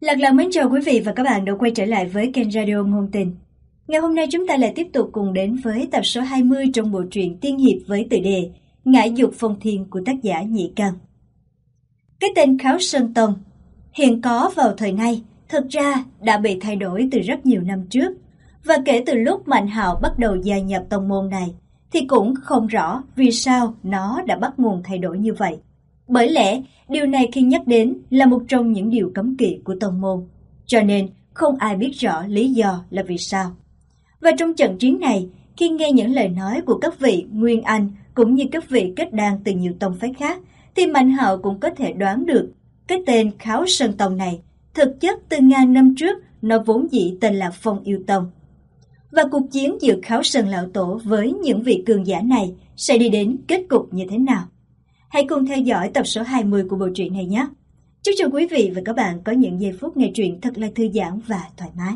Lần lần mến chào quý vị và các bạn đã quay trở lại với kênh Radio Ngôn Tình. Ngày hôm nay chúng ta lại tiếp tục cùng đến với tập số 20 trong bộ truyện tiên hiệp với tựa đề Ngải Dục Phong Thiên của tác giả Nhị Căn. Cái tên Kháo Sơn Tông hiện có vào thời nay thực ra đã bị thay đổi từ rất nhiều năm trước, và kể từ lúc Mạnh Hạo bắt đầu gia nhập tông môn này thì cũng không rõ vì sao nó đã bắt nguồn thay đổi như vậy. Bởi lẽ điều này khi nhắc đến là một trong những điều cấm kỵ của tông môn, cho nên không ai biết rõ lý do là vì sao. Và trong trận chiến này, khi nghe những lời nói của các vị Nguyên Anh cũng như các vị kết đan từ nhiều tông phái khác, thì Mạnh Hạo cũng có thể đoán được cái tên Kháo Sơn Tông này thực chất từ ngàn năm trước nó vốn dĩ tên là Phong Yêu Tông. Và cuộc chiến giữa Kháo Sơn Lão Tổ với những vị cường giả này sẽ đi đến kết cục như thế nào? Hãy cùng theo dõi tập số 20 của bộ truyện này nhé. Chúc cho quý vị và các bạn có những giây phút nghe truyện thật là thư giãn và thoải mái.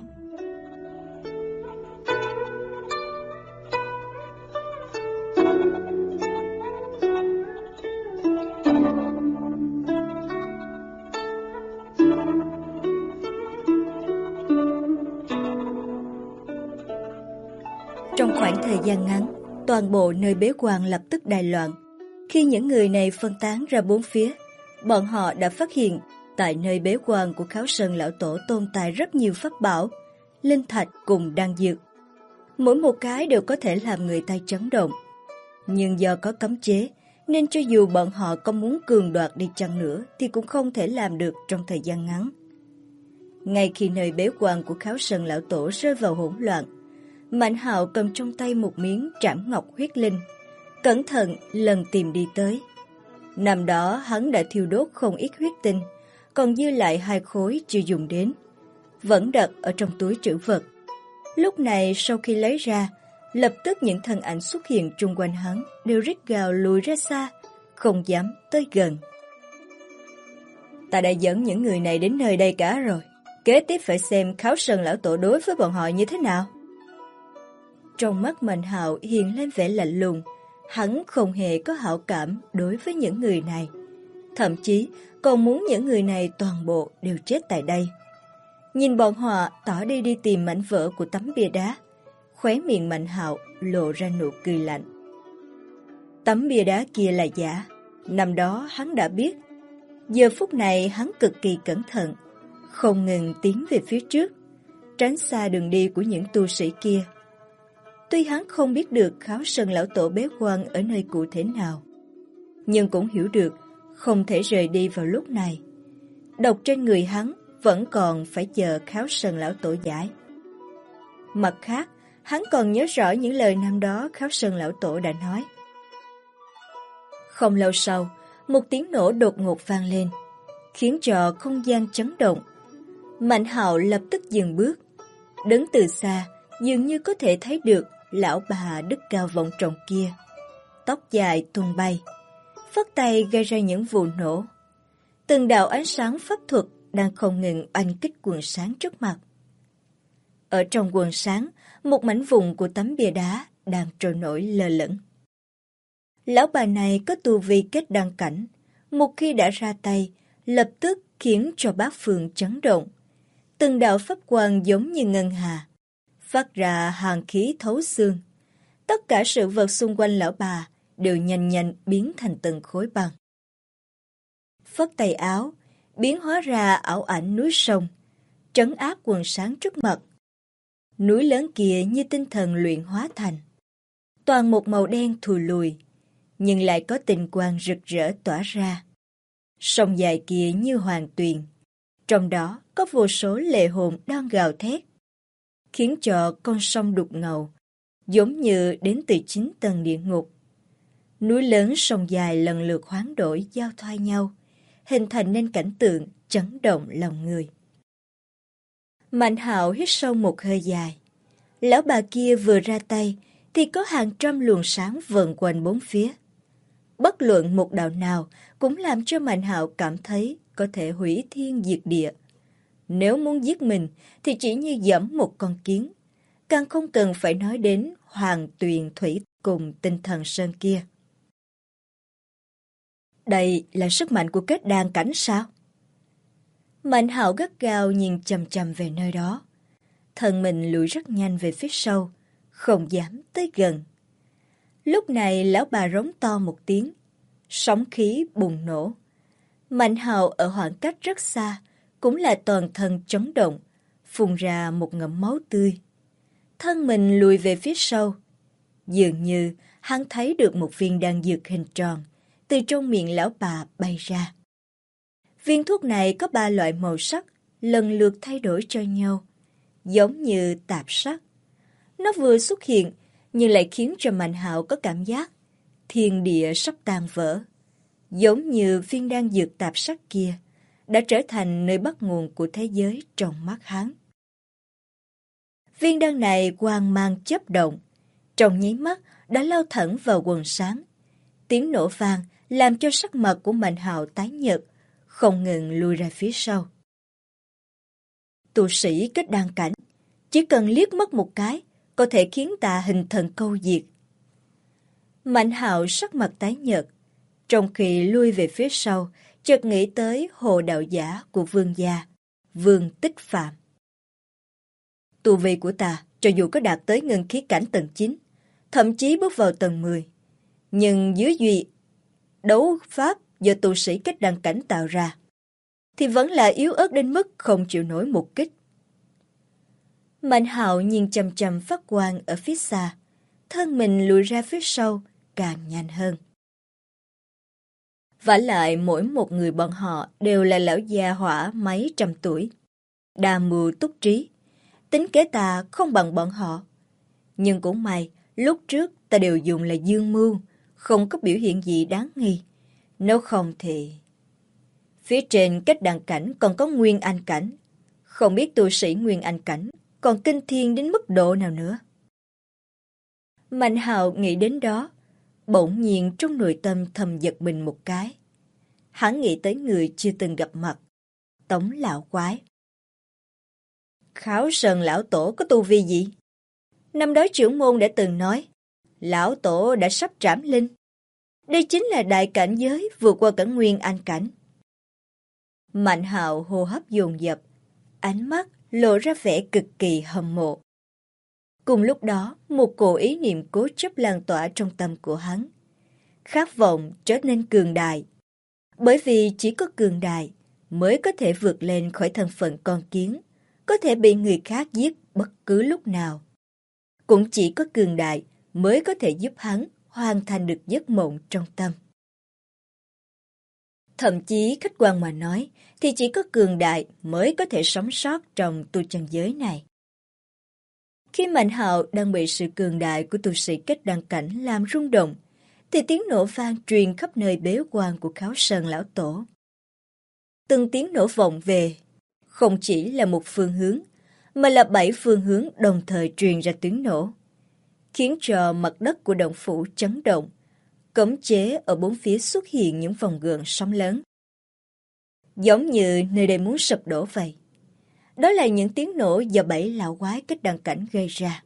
Trong khoảng thời gian ngắn, toàn bộ nơi bế quan lập tức đại loạn. Khi những người này phân tán ra bốn phía, bọn họ đã phát hiện tại nơi bế quan của Kháo Sơn Lão Tổ tồn tại rất nhiều pháp bảo, linh thạch cùng đan dược. Mỗi một cái đều có thể làm người ta chấn động. Nhưng do có cấm chế, nên cho dù bọn họ có muốn cường đoạt đi chăng nữa thì cũng không thể làm được trong thời gian ngắn. Ngay khi nơi bế quan của Kháo Sơn Lão Tổ rơi vào hỗn loạn, Mạnh Hạo cầm trong tay một miếng trảm ngọc huyết linh, cẩn thận lần tìm đi tới. Năm đó hắn đã thiêu đốt không ít huyết tinh, còn dư lại 2 khối chưa dùng đến, vẫn đặt ở trong túi trữ vật. Lúc này sau khi lấy ra, lập tức những thân ảnh xuất hiện chung quanh hắn đều rít gào lùi ra xa, không dám tới gần. Ta đã dẫn những người này đến nơi đây cả rồi, kế tiếp phải xem Kháo Sơn Lão Tổ đối với bọn họ như thế nào. Trong mắt Mạnh Hạo hiện lên vẻ lạnh lùng, hắn không hề có hảo cảm đối với những người này, thậm chí còn muốn những người này toàn bộ đều chết tại đây. Nhìn bọn họ tỏ đi tìm mảnh vỡ của tấm bia đá, khóe miệng Mạnh Hạo lộ ra nụ cười lạnh. Tấm bia đá kia là giả, năm đó hắn đã biết. Giờ phút này hắn cực kỳ cẩn thận, không ngừng tiến về phía trước, tránh xa đường đi của những tu sĩ kia. Tuy hắn không biết được Kháo Sơn Lão Tổ bế quan ở nơi cụ thể nào, nhưng cũng hiểu được không thể rời đi vào lúc này. Độc trên người hắn vẫn còn phải chờ Kháo Sơn Lão Tổ giải. Mặt khác, hắn còn nhớ rõ những lời năm đó Kháo Sơn Lão Tổ đã nói. Không lâu sau, một tiếng nổ đột ngột vang lên, khiến cho không gian chấn động. Mạnh Hạo lập tức dừng bước, đứng từ xa, dường như có thể thấy được lão bà đức cao vọng trọng kia, tóc dài tung bay, phất tay gây ra những vụ nổ. Từng đạo ánh sáng pháp thuật đang không ngừng oanh kích quần sáng trước mặt. Ở trong quần sáng, một mảnh vùng của tấm bia đá đang trôi nổi lơ lửng. Lão bà này có tu vi kết đan cảnh, một khi đã ra tay, lập tức khiến cho bát phương chấn động. Từng đạo pháp quang giống như ngân hà, phát ra hàn khí thấu xương. Tất cả sự vật xung quanh lão bà đều nhanh nhanh biến thành từng khối băng. Phất tay áo, biến hóa ra ảo ảnh núi sông, trấn áp quần sáng trước mặt. Núi lớn kia như tinh thần luyện hóa thành, toàn một màu đen thùi lùi, nhưng lại có tình quang rực rỡ tỏa ra. Sông dài kia như hoàng tuyền, trong đó có vô số lệ hồn đang gào thét, khiến cho con sông đục ngầu, giống như đến từ 9 tầng địa ngục. Núi lớn sông dài lần lượt hoán đổi giao thoa nhau, hình thành nên cảnh tượng chấn động lòng người. Mạnh Hạo hít sâu một hơi dài. Lão bà kia vừa ra tay thì có hàng trăm luồng sáng vần quanh bốn phía. Bất luận một đạo nào cũng làm cho Mạnh Hạo cảm thấy có thể hủy thiên diệt địa. Nếu muốn giết mình thì chỉ như giẫm một con kiến, càng không cần phải nói đến hoàng tuyền thủy cùng tinh thần sơn kia. Đây là sức mạnh của kết đan cảnh sao? Mạnh Hạo gắt gao nhìn chằm chằm về nơi đó. Thân mình lùi rất nhanh về phía sau, không dám tới gần. Lúc này lão bà rống to một tiếng, sóng khí bùng nổ. Mạnh Hạo ở khoảng cách rất xa, cũng là toàn thân chấn động, phun ra một ngụm máu tươi. Thân mình lùi về phía sau. Dường như hắn thấy được một viên đan dược hình tròn từ trong miệng lão bà bay ra. Viên thuốc này có 3 loại màu sắc, lần lượt thay đổi cho nhau, giống như tạp sắc. Nó vừa xuất hiện, nhưng lại khiến cho Mạnh Hạo có cảm giác thiên địa sắp tan vỡ. Giống như viên đan dược tạp sắc kia, đã trở thành nơi bắt nguồn của thế giới trong mắt hắn. Viên đan này quang mang chớp động, trong nháy mắt đã lao thẳng vào quần sáng. Tiếng nổ vang làm cho sắc mặt của Mạnh Hạo tái nhợt, không ngừng lùi ra phía sau. Tu sĩ kết đan cảnh, chỉ cần liếc mắt một cái, có thể khiến ta hình thần câu diệt. Mạnh Hạo sắc mặt tái nhợt, trong khi lui về phía sau, chợt nghĩ tới hồ đạo giả của Vương gia, Vương Tích Phạm. Tu vi của ta, cho dù có đạt tới ngân khí cảnh tầng 9, thậm chí bước vào tầng 10, nhưng dưới duy đấu pháp do tu sĩ kết đan cảnh tạo ra, thì vẫn là yếu ớt đến mức không chịu nổi một kích. Mạnh Hạo nhìn chằm chằm phát quang ở phía xa, thân mình lùi ra phía sau càng nhanh hơn. Vả lại mỗi một người bọn họ đều là lão già hỏa mấy trăm tuổi, đa mưu túc trí, tính kế ta không bằng bọn họ. Nhưng cũng may, lúc trước ta đều dùng là dương mưu, không có biểu hiện gì đáng nghi. Nếu không thì... Phía trên kết đan cảnh còn có nguyên anh cảnh. Không biết tu sĩ nguyên anh cảnh còn kinh thiên đến mức độ nào nữa. Mạnh Hạo nghĩ đến đó, bỗng nhiên trong nội tâm thầm giật mình một cái. Hắn nghĩ tới người chưa từng gặp mặt, Tống lão quái. Kháo Sơn lão tổ có tu vi gì? Năm đó trưởng môn đã từng nói, lão tổ đã sắp trảm linh. Đây chính là đại cảnh giới vượt qua cả nguyên anh cảnh. Mạnh Hạo hô hấp dồn dập, ánh mắt lộ ra vẻ cực kỳ hâm mộ. Cùng lúc đó, một cổ ý niệm cố chấp lan tỏa trong tâm của hắn. Khát vọng trở nên cường đại. Bởi vì chỉ có cường đại mới có thể vượt lên khỏi thân phận con kiến, có thể bị người khác giết bất cứ lúc nào. Cũng chỉ có cường đại mới có thể giúp hắn hoàn thành được giấc mộng trong tâm. Thậm chí khách quan mà nói thì chỉ có cường đại mới có thể sống sót trong tu chân giới này. Khi Mạnh Hạo đang bị sự cường đại của tu sĩ kết đan cảnh làm rung động, thì tiếng nổ vang truyền khắp nơi bế quan của Kháo Sơn lão tổ. Từng tiếng nổ vọng về, không chỉ là một phương hướng, mà là 7 phương hướng đồng thời truyền ra tiếng nổ, khiến cho mặt đất của động phủ chấn động, cấm chế ở bốn phía xuất hiện những vòng gợn sóng lớn. Giống như nơi đây muốn sụp đổ vậy. Đó là những tiếng nổ do 7 lão quái kết đan cảnh gây ra.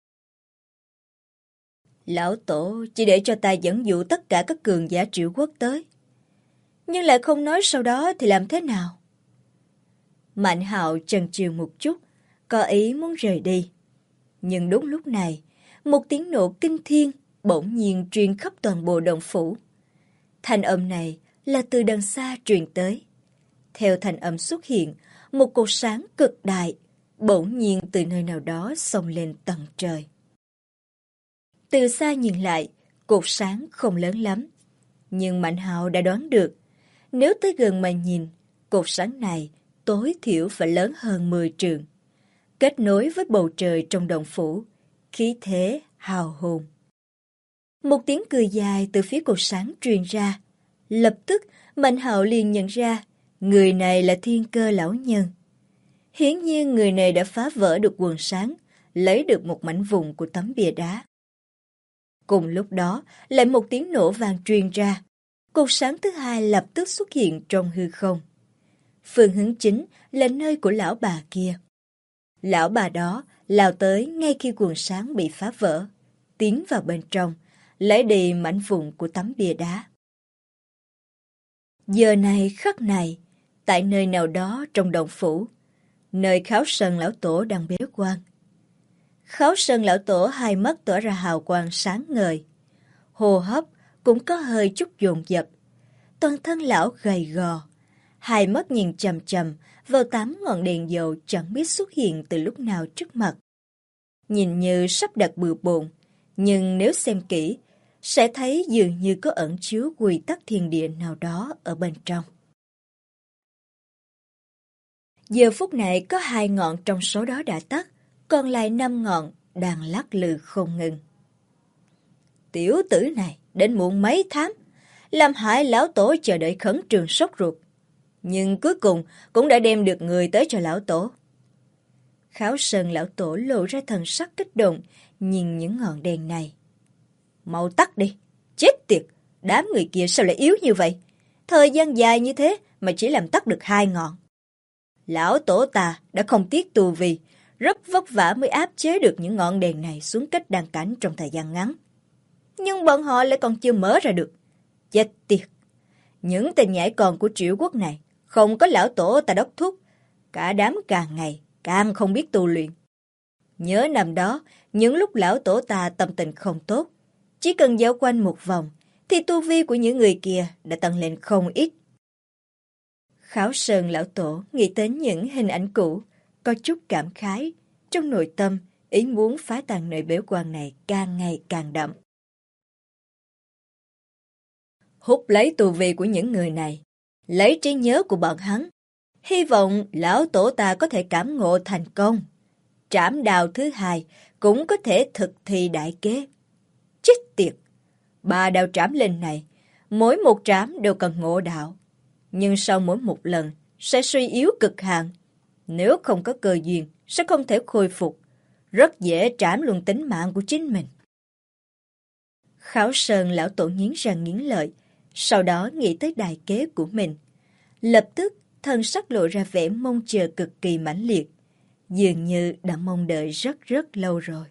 Lão tổ chỉ để cho ta dẫn dụ tất cả các cường giả Triệu Quốc tới, nhưng lại không nói sau đó thì làm thế nào. Mạnh Hạo chần chừ một chút, có ý muốn rời đi. Nhưng đúng lúc này, một tiếng nổ kinh thiên bỗng nhiên truyền khắp toàn bộ động phủ. Thanh âm này là từ đằng xa truyền tới. Theo thanh âm xuất hiện, một cột sáng cực đại bỗng nhiên từ nơi nào đó xông lên tận trời. Từ xa nhìn lại, cột sáng không lớn lắm, nhưng Mạnh Hạo đã đoán được, nếu tới gần mà nhìn, cột sáng này tối thiểu phải lớn hơn 10 trượng, kết nối với bầu trời trong động phủ, khí thế hào hùng. Một tiếng cười dài từ phía cột sáng truyền ra, lập tức Mạnh Hạo liền nhận ra người này là Thiên Cơ lão nhân. Hiển nhiên người này đã phá vỡ được quần sáng, lấy được một mảnh vụn của tấm bia đá. Cùng lúc đó, lại một tiếng nổ vang truyền ra, cột sáng thứ hai lập tức xuất hiện trong hư không. Phương hướng chính là nơi của lão bà kia. Lão bà đó lao tới ngay khi quần sáng bị phá vỡ, tiến vào bên trong, lấy đi mảnh vụn của tấm bia đá. Giờ này khắc này, tại nơi nào đó trong động phủ, nơi Kháo Sơn lão tổ đang bế quan. Kháo Sơn lão tổ hai mắt tỏa ra hào quang sáng ngời, hô hấp cũng có hơi chút dồn dập. Toàn thân lão gầy gò, hai mắt nhìn chằm chằm vào 8 ngọn đèn dầu chẳng biết xuất hiện từ lúc nào trước mặt. Nhìn như sắp đặt bừa bộn, nhưng nếu xem kỹ, sẽ thấy dường như có ẩn chứa quy tắc thiên địa nào đó ở bên trong. Giờ phút này có 2 ngọn trong số đó đã tắt, còn lại 5 ngọn đang lắc lư không ngừng. Tiểu tử này đến muộn mấy tháng, làm hại lão tổ chờ đợi khẩn trương sốt ruột. Nhưng cuối cùng cũng đã đem được người tới cho lão tổ. Kháo Sơn lão tổ lộ ra thần sắc kích động, nhìn những ngọn đèn này. Mau tắt đi, chết tiệt, đám người kia sao lại yếu như vậy? Thời gian dài như thế mà chỉ làm tắt được 2 ngọn. Lão tổ ta đã không tiếc tu vi, rất vất vả mới áp chế được những ngọn đèn này xuống cách đan cảnh trong thời gian ngắn. Nhưng bọn họ lại còn chưa mở ra được. Chết tiệt, những tên nhãi con của Triệu Quốc này không có lão tổ ta đốc thúc, cả đám càng ngày càng không biết tu luyện. Nhớ năm đó, những lúc lão tổ ta tâm tình không tốt, chỉ cần dạo quanh một vòng, thì tu vi của những người kia đã tăng lên không ít. Kháo Sơn lão tổ nghĩ đến những hình ảnh cũ, có chút cảm khái, trong nội tâm, ý muốn phá tan nơi bế quan này càng ngày càng đậm. Hút lấy tu vi của những người này, lấy trí nhớ của bọn hắn, hy vọng lão tổ ta có thể cảm ngộ thành công. Trảm đào thứ 2 cũng có thể thực thi đại kế. Chết tiệt! 3 đao trảm linh này, mỗi một trảm đều cần ngộ đạo. Nhưng sau mỗi một lần sẽ suy yếu cực hạn. Nếu không có cơ duyên, sẽ không thể khôi phục. Rất dễ trảm luôn tính mạng của chính mình. Kháo Sơn lão tổ nghiến răng nghiến lợi, sau đó nghĩ tới đại kế của mình. Lập tức, thân sắc lộ ra vẻ mong chờ cực kỳ mãnh liệt, dường như đã mong đợi rất lâu rồi.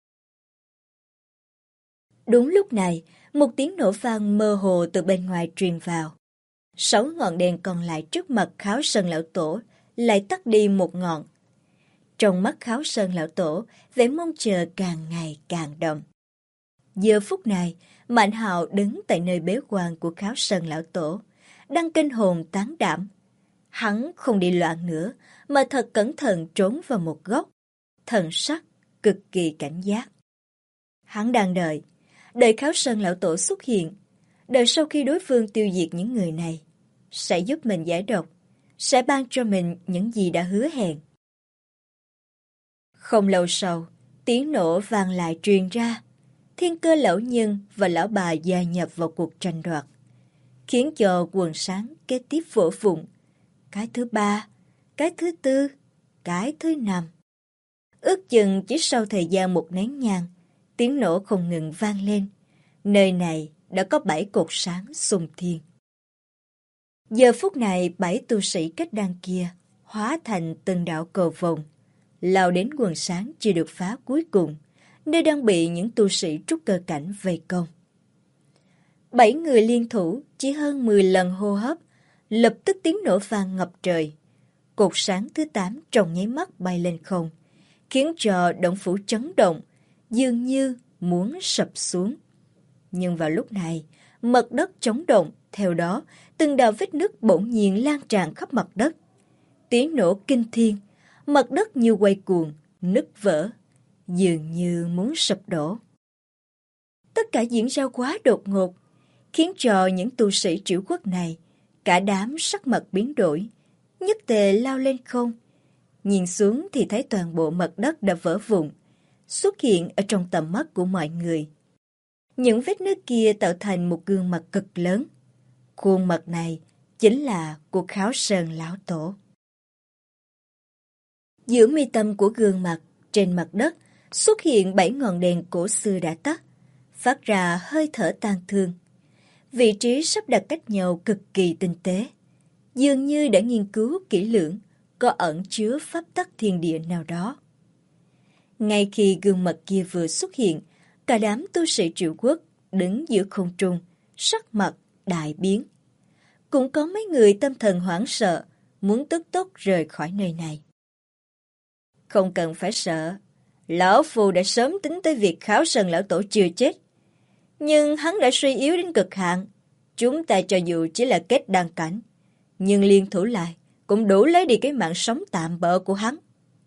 Đúng lúc này, một tiếng nổ vang mơ hồ từ bên ngoài truyền vào. 6 ngọn đèn còn lại trước mặt Kháo Sơn lão tổ lại tắt đi một ngọn. Trong mắt Kháo Sơn lão tổ, vẻ mong chờ càng ngày càng đậm. Giờ phút này, Mạnh Hạo đứng tại nơi bế quan của Kháo Sơn lão tổ, đang kinh hồn tán đảm. Hắn không đi loạn nữa, mà thật cẩn thận trốn vào một góc, thần sắc cực kỳ cảnh giác. Hắn đang đợi Kháo Sơn lão tổ xuất hiện, đợi sau khi đối phương tiêu diệt những người này, sẽ giúp mình giải độc, sẽ ban cho mình những gì đã hứa hẹn. Không lâu sau, tiếng nổ vang lại truyền ra. Thiên Cơ lão nhân và lão bà gia nhập vào cuộc tranh đoạt, khiến cho quần sáng kế tiếp vỡ vụn. Cái thứ 3, cái thứ 4, cái thứ 5. Ước chừng chỉ sau thời gian một nén nhang, tiếng nổ không ngừng vang lên. Nơi này đã có 7 cột sáng xung thiên. Giờ phút này 7 tu sĩ kết đan kia hóa thành từng đạo cầu vồng, lao đến quần sáng chưa được phá cuối cùng, nơi đang bị những tu sĩ trúc cơ cảnh vây công. 7 người liên thủ chỉ hơn 10 lần hô hấp, lập tức tiếng nổ vang ngập trời. Cột sáng thứ 8 trong nháy mắt bay lên không, khiến cho động phủ chấn động, dường như muốn sập xuống. Nhưng vào lúc này, mặt đất chấn động, theo đó từng đạo vết nứt bỗng nhiên lan tràn khắp mặt đất. Tiếng nổ kinh thiên, mặt đất như quay cuồng, nứt vỡ, dường như muốn sụp đổ. Tất cả diễn ra quá đột ngột, khiến cho những tu sĩ Triệu Quốc này, cả đám sắc mặt biến đổi, nhất tề lao lên không. Nhìn xuống thì thấy toàn bộ mặt đất đã vỡ vụn, xuất hiện ở trong tầm mắt của mọi người. Những vết nứt kia tạo thành một gương mặt cực lớn. Khuôn mặt này chính là của Kháo Sơn lão tổ. Giữa mi tâm của gương mặt, trên mặt đất, xuất hiện 7 ngọn đèn cổ xưa đã tắt, phát ra hơi thở tang thương. Vị trí sắp đặt cách nhau cực kỳ tinh tế, dường như đã nghiên cứu kỹ lưỡng, có ẩn chứa pháp tắc thiên địa nào đó. Ngay khi gương mặt kia vừa xuất hiện, cả đám tu sĩ Triệu Quốc đứng giữa không trung, sắc mặt đại biến. Cũng có mấy người tâm thần hoảng sợ, muốn tức tốc rời khỏi nơi này. Không cần phải sợ, lão phu đã sớm tính tới việc Kháo Sơn lão tổ chưa chết. Nhưng hắn đã suy yếu đến cực hạn. Chúng ta cho dù chỉ là kết đan cảnh, nhưng liên thủ lại cũng đủ lấy đi cái mạng sống tạm bợ của hắn.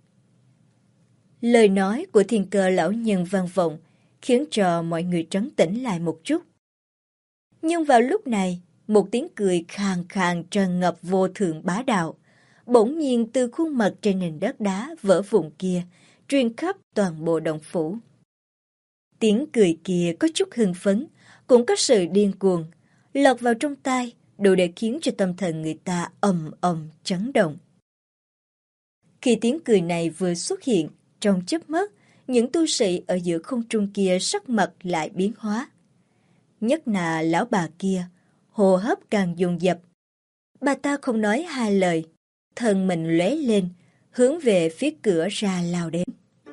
Lời nói của Thiên Cơ lão nhân vang vọng, khiến cho mọi người trấn tĩnh lại một chút. Nhưng vào lúc này, một tiếng cười khàn khàn tràn ngập vô thượng bá đạo, bỗng nhiên từ khuôn mặt trên nền đất đá vỡ vụn kia, truyền khắp toàn bộ động phủ. Tiếng cười kia có chút hưng phấn, cũng có sự điên cuồng, lọt vào trong tai, đủ để khiến cho tâm thần người ta ầm ầm chấn động. Khi tiếng cười này vừa xuất hiện, trong chớp mắt, những tu sĩ ở giữa không trung kia sắc mặt lại biến hóa. Nhất là lão bà kia, hô hấp càng dồn dập. Bà ta không nói hai lời, thân mình lóe lên, hướng về phía cửa ra lao đến.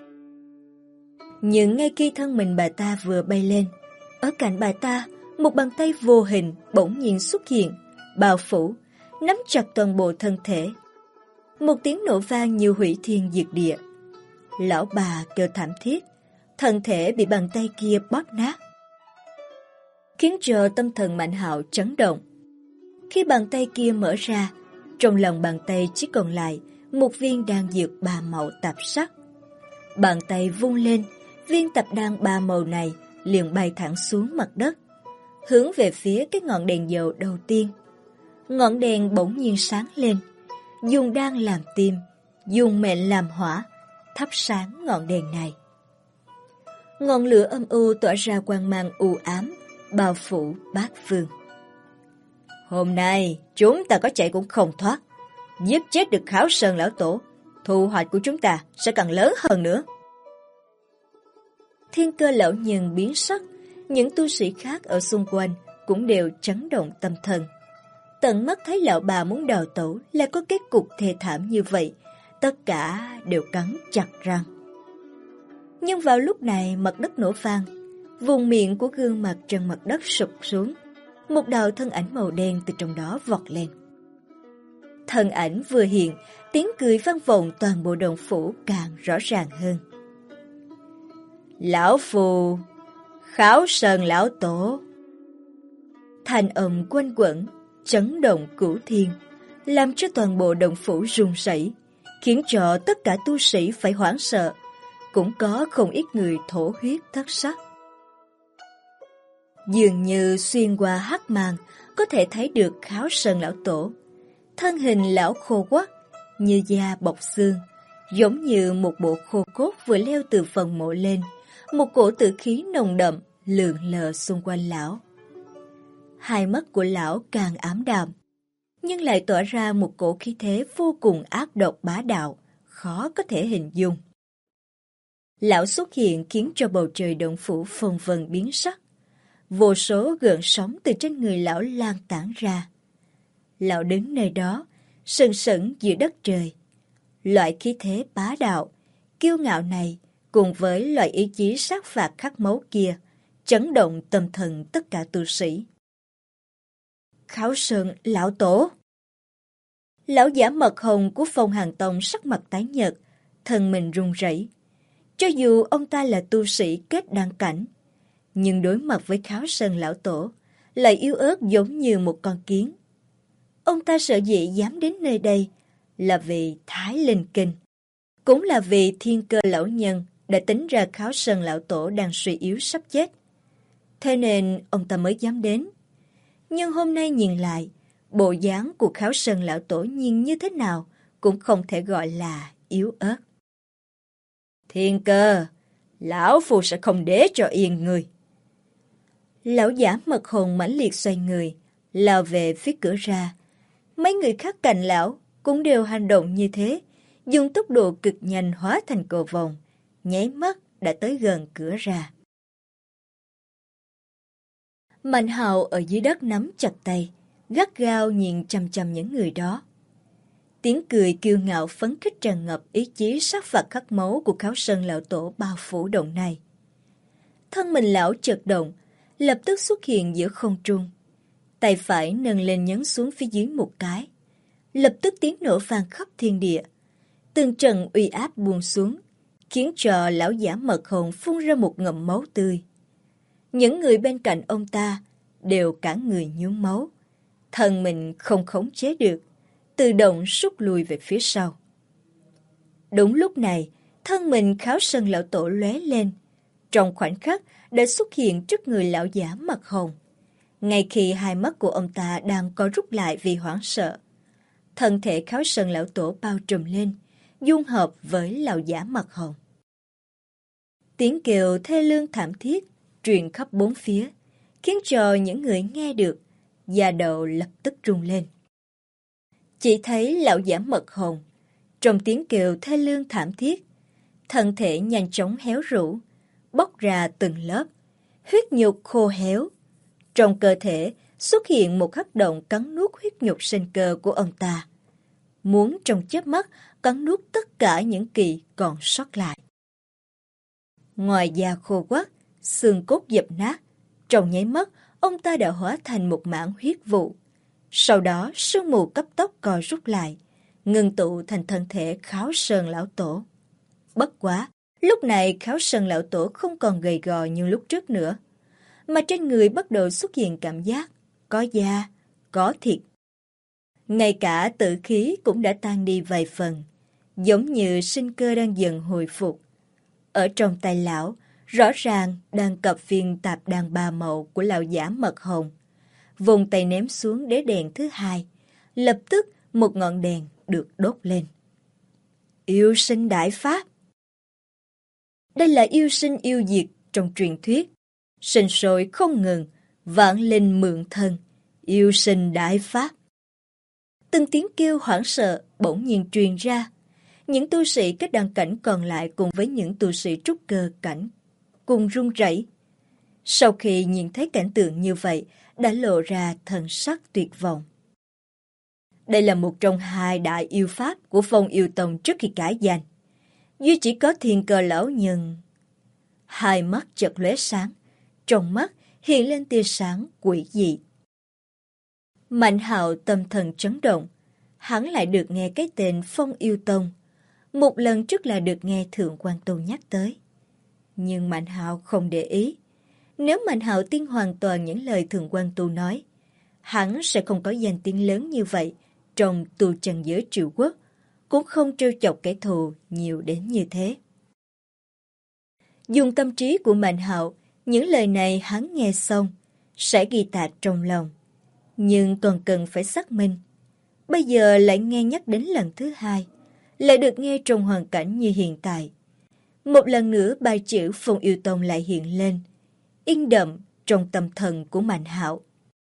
Nhưng ngay khi thân mình bà ta vừa bay lên, ở cạnh bà ta, một bàn tay vô hình bỗng nhiên xuất hiện, bao phủ, nắm chặt toàn bộ thân thể. Một tiếng nổ vang như hủy thiên diệt địa. Lão bà kêu thảm thiết, thân thể bị bàn tay kia bóp nát, khiến cho tâm thần Mạnh Hạo chấn động. Khi bàn tay kia mở ra, trong lòng bàn tay chỉ còn lại một viên đan dược ba màu tạp sắc. Bàn tay vung lên, viên tạp đan ba màu này liền bay thẳng xuống mặt đất, hướng về phía cái ngọn đèn dầu đầu tiên. Ngọn đèn bỗng nhiên sáng lên, dùng đan làm tim, dùng mệnh làm hỏa, thắp sáng ngọn đèn này. Ngọn lửa âm u tỏa ra quang mang u ám, bao phủ bát phương. Hôm nay, chúng ta có chạy cũng không thoát. Giết chết được Kháo Sơn lão tổ, thu hoạch của chúng ta sẽ càng lớn hơn nữa. Thiên Cơ lão nhân biến sắc, những tu sĩ khác ở xung quanh cũng đều chấn động tâm thần. Tận mắt thấy lão bà muốn đào tẩu là có kết cục thê thảm như vậy, tất cả đều cắn chặt răng. Nhưng vào lúc này mặt đất nổ vang, vùng miệng của gương mặt trên mặt đất sụp xuống, một đạo thân ảnh màu đen từ trong đó vọt lên. Thân ảnh vừa hiện, tiếng cười vang vọng toàn bộ động phủ càng rõ ràng hơn. Lão phù, Kháo Sơn lão tổ. Thanh âm quanh quẩn, chấn động cửu thiên, làm cho toàn bộ động phủ rung rẩy, khiến cho tất cả tu sĩ phải hoảng sợ, cũng có không ít người thổ huyết thất sắc. Dường như xuyên qua hắc màn có thể thấy được Kháo Sơn lão tổ. Thân hình lão khô quắt, như da bọc xương, giống như một bộ khô cốt vừa leo từ phần mộ lên, một cổ tử khí nồng đậm lượn lờ xung quanh lão. Hai mắt của lão càng ám đạm, nhưng lại tỏa ra một cổ khí thế vô cùng ác độc bá đạo, khó có thể hình dung. Lão xuất hiện khiến cho bầu trời động phủ phong vân biến sắc. Vô số gợn sóng từ trên người lão lan tản ra. Lão đứng nơi đó, sừng sững giữa đất trời. Loại khí thế bá đạo, kiêu ngạo này cùng với loại ý chí sát phạt khắc máu kia, chấn động tâm thần tất cả tu sĩ. Kháo Sơn lão tổ. Lão giả mật hồng của Phong Hàn Tông sắc mặt tái nhợt, thân mình run rẩy. Cho dù ông ta là tu sĩ kết đan cảnh, nhưng đối mặt với Kháo Sơn lão tổ lại yếu ớt giống như một con kiến. Ông ta sợ dĩ dám đến nơi đây là vì Thái Linh Kinh, cũng là vì Thiên Cơ lão nhân đã tính ra Kháo Sơn lão tổ đang suy yếu sắp chết. Thế nên ông ta mới dám đến. Nhưng hôm nay nhìn lại, bộ dáng của Kháo Sơn lão tổ nhìn như thế nào cũng không thể gọi là yếu ớt. Thiên Cơ, lão phu sẽ không để cho yên người. Lão giả mật hồn mãnh liệt xoay người, lao về phía cửa ra. Mấy người khác cạnh lão cũng đều hành động như thế, dùng tốc độ cực nhanh hóa thành cầu vồng, nháy mắt đã tới gần cửa ra. Mạnh Hạo ở dưới đất nắm chặt tay, gắt gao nhìn chằm chằm những người đó. Tiếng cười kiêu ngạo phấn khích tràn ngập ý chí sát phạt khắc máu của Kháo Sơn lão tổ bao phủ động này. Thân mình lão chợt động, lập tức xuất hiện giữa không trung. Tay phải nâng lên nhấn xuống phía dưới một cái. lập tức tiếng nổ vang khắp thiên địa. Từng trận uy áp buông xuống, khiến cho lão giả mật hồn phun ra một ngụm máu tươi. Những người bên cạnh ông ta đều cả người nhuốm máu, thân mình không khống chế được, tự động rút lui về phía sau. Đúng lúc này, thân mình Kháo Sơn lão tổ lóe lên, trong khoảnh khắc đã xuất hiện trước người lão giả mặt hồng. Ngay khi hai mắt của ông ta đang co rút lại vì hoảng sợ, thân thể Kháo Sơn lão tổ bao trùm lên, dung hợp với lão giả mặt hồng. Tiếng kêu thê lương thảm thiết truyền khắp bốn phía, khiến cho những người nghe được da đầu lập tức rung lên. Chỉ thấy lão giả mật hồng, trong tiếng kêu thê lương thảm thiết, thân thể nhanh chóng héo rũ, bốc ra từng lớp, huyết nhục khô héo. Trong cơ thể xuất hiện một hắc động cắn nuốt huyết nhục sinh cơ của ông ta, muốn trong chớp mắt cắn nuốt tất cả những kỳ còn sót lại. Ngoài da khô quắt, xương cốt dập nát, trong nháy mắt ông ta đã hóa thành một mảng huyết vụ. Sau đó sương mù cấp tốc co rút lại, ngưng tụ thành thân thể Kháo Sơn lão tổ. Bất quá, lúc này Kháo Sơn lão tổ không còn gầy gò như lúc trước nữa, mà trên người bắt đầu xuất hiện cảm giác có da, có thịt. Ngay cả tử khí cũng đã tan đi vài phần, giống như sinh cơ đang dần hồi phục. Ở trong tay lão, rõ ràng đang cặp viên tạp đàn ba màu của lão giả mật hồng. Vùng tay ném xuống đế đèn thứ hai, lập tức một ngọn đèn được đốt lên. Yêu sinh đại pháp. Đây là yêu sinh yêu diệt trong truyền thuyết, sinh sôi không ngừng, vạn linh mượn thân, yêu sinh đại pháp. Từng tiếng kêu hoảng sợ bỗng nhiên truyền ra. Những tu sĩ kết đăng cảnh còn lại cùng với những tu sĩ trúc cơ cảnh cùng run rẩy. Sau khi nhìn thấy cảnh tượng như vậy, đã lộ ra thần sắc tuyệt vọng. Đây là một trong hai đại yêu pháp của Phong Yêu Tông trước khi cải danh. Duy chỉ có Thiên Cơ lão nhân. Hai mắt chợt lóe sáng, trong mắt hiện lên tia sáng quỷ dị. Mạnh Hạo tâm thần chấn động, hắn lại được nghe cái tên Phong Yêu Tông. Một lần trước là được nghe Thượng Quan Tôn nhắc tới. Nhưng Mạnh Hạo không để ý. Nếu Mạnh Hạo tin hoàn toàn những lời Thượng Quan Tu nói, hắn sẽ không có danh tiếng lớn như vậy trong tu chân giới Triệu Quốc, cũng không trêu chọc kẻ thù nhiều đến như thế. Dùng tâm trí của Mạnh Hạo, những lời này hắn nghe xong, sẽ ghi tạc trong lòng. Nhưng còn cần phải xác minh. Bây giờ lại nghe nhắc đến lần thứ hai, lại được nghe trong hoàn cảnh như hiện tại. Một lần nữa ba chữ Phong Yêu Tông lại hiện lên, in đậm trong tâm thần của Mạnh Hạo.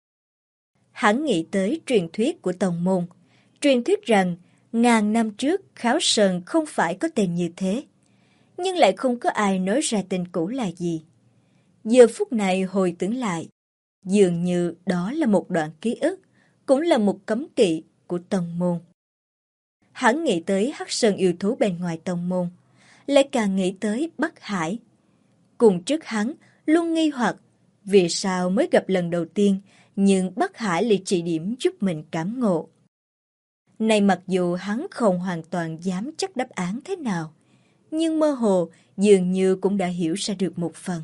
Hắn nghĩ tới truyền thuyết của tông môn, truyền thuyết rằng ngàn năm trước Kháo Sơn không phải có tên như thế, nhưng lại không có ai nói ra tên cũ là gì. Giờ phút này hồi tưởng lại, dường như đó là một đoạn ký ức, cũng là một cấm kỵ của tông môn. Hắn nghĩ tới Hắc Sơn yêu thú bên ngoài tông môn, lại càng nghĩ tới Bắc Hải. Cùng trước hắn luôn nghi hoặc vì sao mới gặp lần đầu tiên, nhưng Bắc Hải lại chỉ điểm giúp mình cảm ngộ. Này mặc dù hắn không hoàn toàn dám chắc đáp án thế nào, nhưng mơ hồ dường như cũng đã hiểu ra được một phần.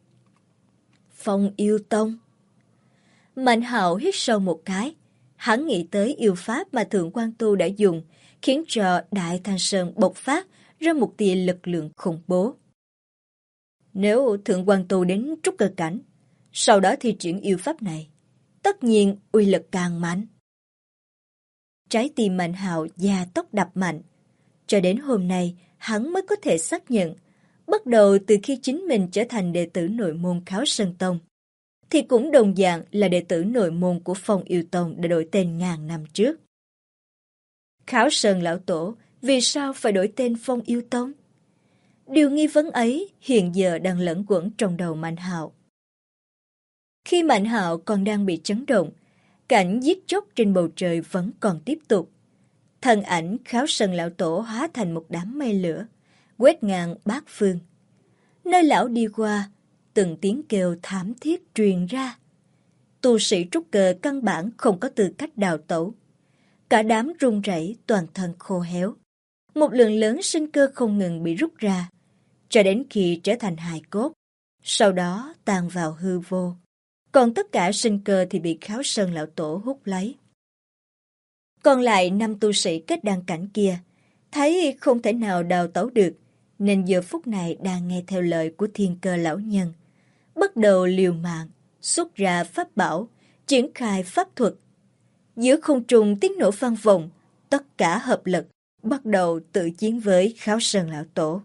Phong Yêu Tông. Mạnh Hạo hít sâu một cái, hắn nghĩ tới yêu pháp mà Thượng Quan Tu đã dùng, khiến cho Đại Thanh Sơn bộc phát ra một tia lực lượng khủng bố. Nếu Thượng Quan Tu đến trúc cơ cảnh, sau đó thi triển yêu pháp này, tất nhiên uy lực càng mạnh. Trái tim Mạnh Hạo gia tốc đập mạnh. Cho đến hôm nay, hắn mới có thể xác nhận, bắt đầu từ khi chính mình trở thành đệ tử nội môn Kháo Sơn Tông, thì cũng đồng dạng là đệ tử nội môn của Phong Yêu Tông đã đổi tên ngàn năm trước. Kháo Sơn lão tổ vì sao phải đổi tên Phong Yêu Tông? Điều nghi vấn ấy hiện giờ đang lẫn quẩn trong đầu Mạnh Hạo. Khi Mạnh Hạo còn đang bị chấn động, cảnh giết chóc trên bầu trời vẫn còn tiếp tục. Thân ảnh Kháo Sơn lão tổ hóa thành một đám mây lửa, quét ngang bát phương. Nơi lão đi qua, từng tiếng kêu thảm thiết truyền ra. Tu sĩ trúc cơ căn bản không có tư cách đào tẩu. Cả đám run rẩy, toàn thân khô héo. Một lượng lớn sinh cơ không ngừng bị rút ra, cho đến khi trở thành hài cốt, sau đó tan vào hư vô. Còn tất cả sinh cơ thì bị Kháo Sơn lão tổ hút lấy. Còn lại 5 tu sĩ kết đăng cảnh kia, thấy không thể nào đào tẩu được, nên giờ phút này đang nghe theo lời của Thiên Cơ lão nhân, bắt đầu liều mạng, xuất ra pháp bảo, triển khai pháp thuật. Giữa không trung tiếng nổ vang vọng, tất cả hợp lực, bắt đầu tự chiến với Kháo Sơn lão tổ.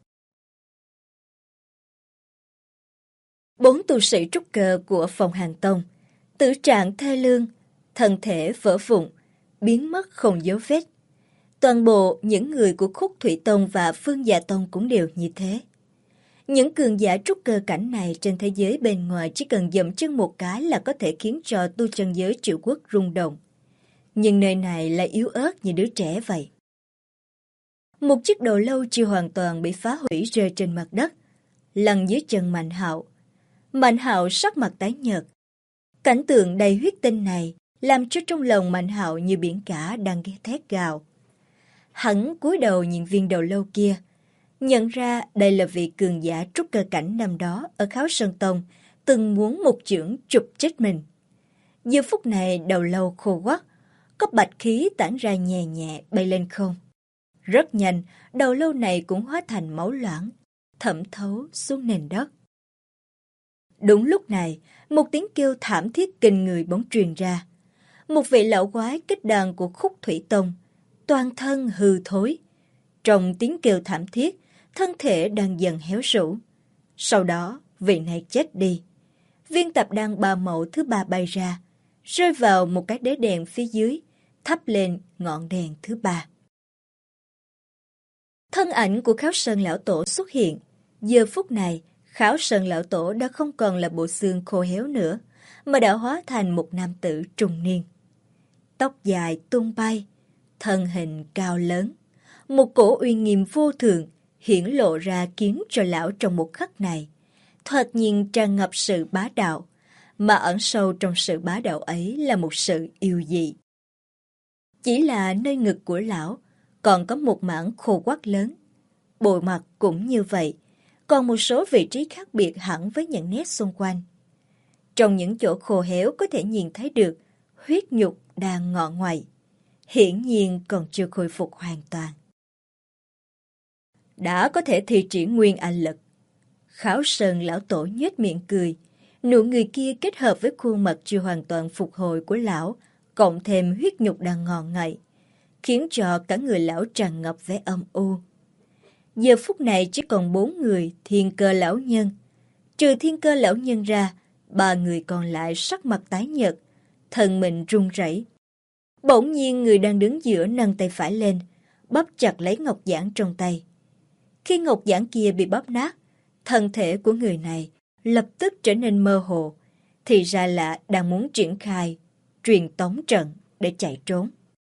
4 tu sĩ trúc cơ của Phong Hàn Tông, tử trạng thê lương, thân thể vỡ vụn, biến mất không dấu vết. Toàn bộ những người của Khúc Thủy Tông và Phương Dạ Tông cũng đều như thế. Những cường giả trúc cơ cảnh này trên thế giới bên ngoài chỉ cần dậm chân một cái là có thể khiến cho tu chân giới Triệu Quốc rung động. Nhưng nơi này lại yếu ớt như đứa trẻ vậy. Một chiếc đầu lâu chưa hoàn toàn bị phá hủy rơi trên mặt đất, lăn dưới chân Mạnh Hạo. Mạnh Hạo sắc mặt tái nhợt. Cảnh tượng đầy huyết tinh này làm cho trong lòng Mạnh Hạo như biển cả đang thét gào. Hắn cúi đầu nhìn viên đầu lâu kia, nhận ra đây là vị cường giả trúc cơ cảnh năm đó ở Kháo Sơn Tông từng muốn một chưởng chụp chết mình. Giờ phút này đầu lâu khô quắt, có bạch khí tản ra nhẹ nhẹ bay lên không. Rất nhanh, đầu lâu này cũng hóa thành máu loãng, thẩm thấu xuống nền đất. Đúng lúc này, một tiếng kêu thảm thiết kinh người bỗng truyền ra. Một vị lão quái kết đàn của Khúc Thủy Tông, toàn thân hư thối. Trong tiếng kêu thảm thiết, thân thể đang dần héo rũ. Sau đó, vị này chết đi. Viên tạp đan ba màu thứ ba bay ra, rơi vào một cái đế đèn phía dưới, thắp lên ngọn đèn thứ ba. Thân ảnh của Kháo Sơn lão tổ xuất hiện. Giờ phút này, Kháo Sơn lão tổ đã không còn là bộ xương khô héo nữa, mà đã hóa thành một nam tử trung niên. Tóc dài tung bay, thân hình cao lớn, một cổ uy nghiêm vô thượng hiển lộ ra khiến cho lão trong một khắc này, thoạt nhìn tràn ngập sự bá đạo, mà ẩn sâu trong sự bá đạo ấy là một sự yêu dị. Chỉ là nơi ngực của lão còn có một mảng khô quắt lớn, bộ mặt cũng như vậy, còn một số vị trí khác biệt hẳn với những nét xung quanh. Trong những chỗ khô héo có thể nhìn thấy được huyết nhục đang ngọ ngoại, hiển nhiên còn chưa khôi phục hoàn toàn. Đã có thể thi triển nguyên anh lực. Kháo Sơn lão tổ nhếch miệng cười, nụ người kia kết hợp với khuôn mặt chưa hoàn toàn phục hồi của lão, cộng thêm huyết nhục đang ngọ ngậy, khiến cho cả người lão tràn ngập vẻ âm u. Giờ phút này chỉ còn 4 người Thiên Cơ lão nhân. Trừ Thiên Cơ lão nhân ra, 3 người còn lại sắc mặt tái nhợt, thân mình run rẩy. Bỗng nhiên người đang đứng giữa nâng tay phải lên, bóp chặt lấy ngọc giản trong tay. Khi ngọc giản kia bị bóp nát, thân thể của người này lập tức trở nên mơ hồ, thì ra là đang muốn triển khai truyền tống trận để chạy trốn.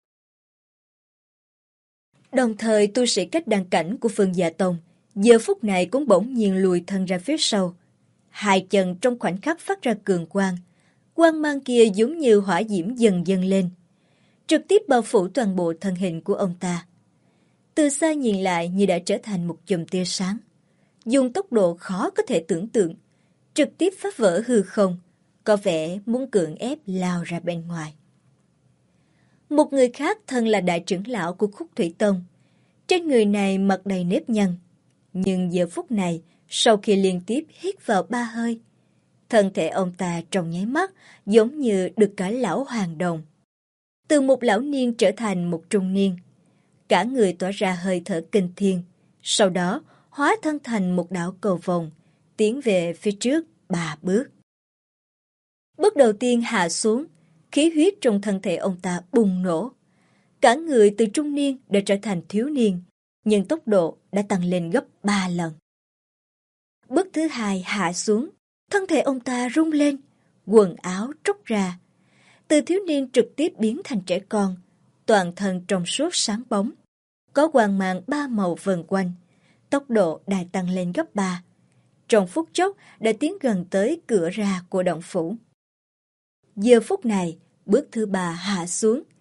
Đồng thời tu sĩ kết đăng cảnh của Phương Dạ Tông giờ phút này cũng bỗng nhiên lùi thân ra phía sau. Hai chân trong khoảnh khắc phát ra cường quang, quang mang kia giống như hỏa diễm dần dần lên, trực tiếp bao phủ toàn bộ thân hình của ông ta. Từ xa nhìn lại như đã trở thành một chùm tia sáng, dùng tốc độ khó có thể tưởng tượng, trực tiếp phá vỡ hư không, có vẻ muốn cưỡng ép lao ra bên ngoài. Một người khác thân là đại trưởng lão của Khúc Thủy Tông. Trên người này mặt đầy nếp nhăn, nhưng giờ phút này, sau khi liên tiếp hít vào 3 hơi, thân thể ông ta trong nháy mắt giống như được cả lão hoàng đồng. Từ một lão niên trở thành một trung niên, cả người tỏa ra hơi thở kinh thiên, sau đó hóa thân thành một đạo cầu vồng, tiến về phía trước 3 bước. Bước đầu tiên hạ xuống, khí huyết trong thân thể ông ta bùng nổ. Cả người từ trung niên đã trở thành thiếu niên, nhưng tốc độ đã tăng lên gấp 3 lần. Bước thứ hai hạ xuống, thân thể ông ta rung lên, quần áo tróc ra. Từ thiếu niên trực tiếp biến thành trẻ con, toàn thân trong suốt sáng bóng, có quang mang 3 màu vần quanh, tốc độ đã tăng lên gấp 3. Trong phút chốc đã tiến gần tới cửa ra của động phủ. Giờ phút này, bước thứ 3 hạ xuống,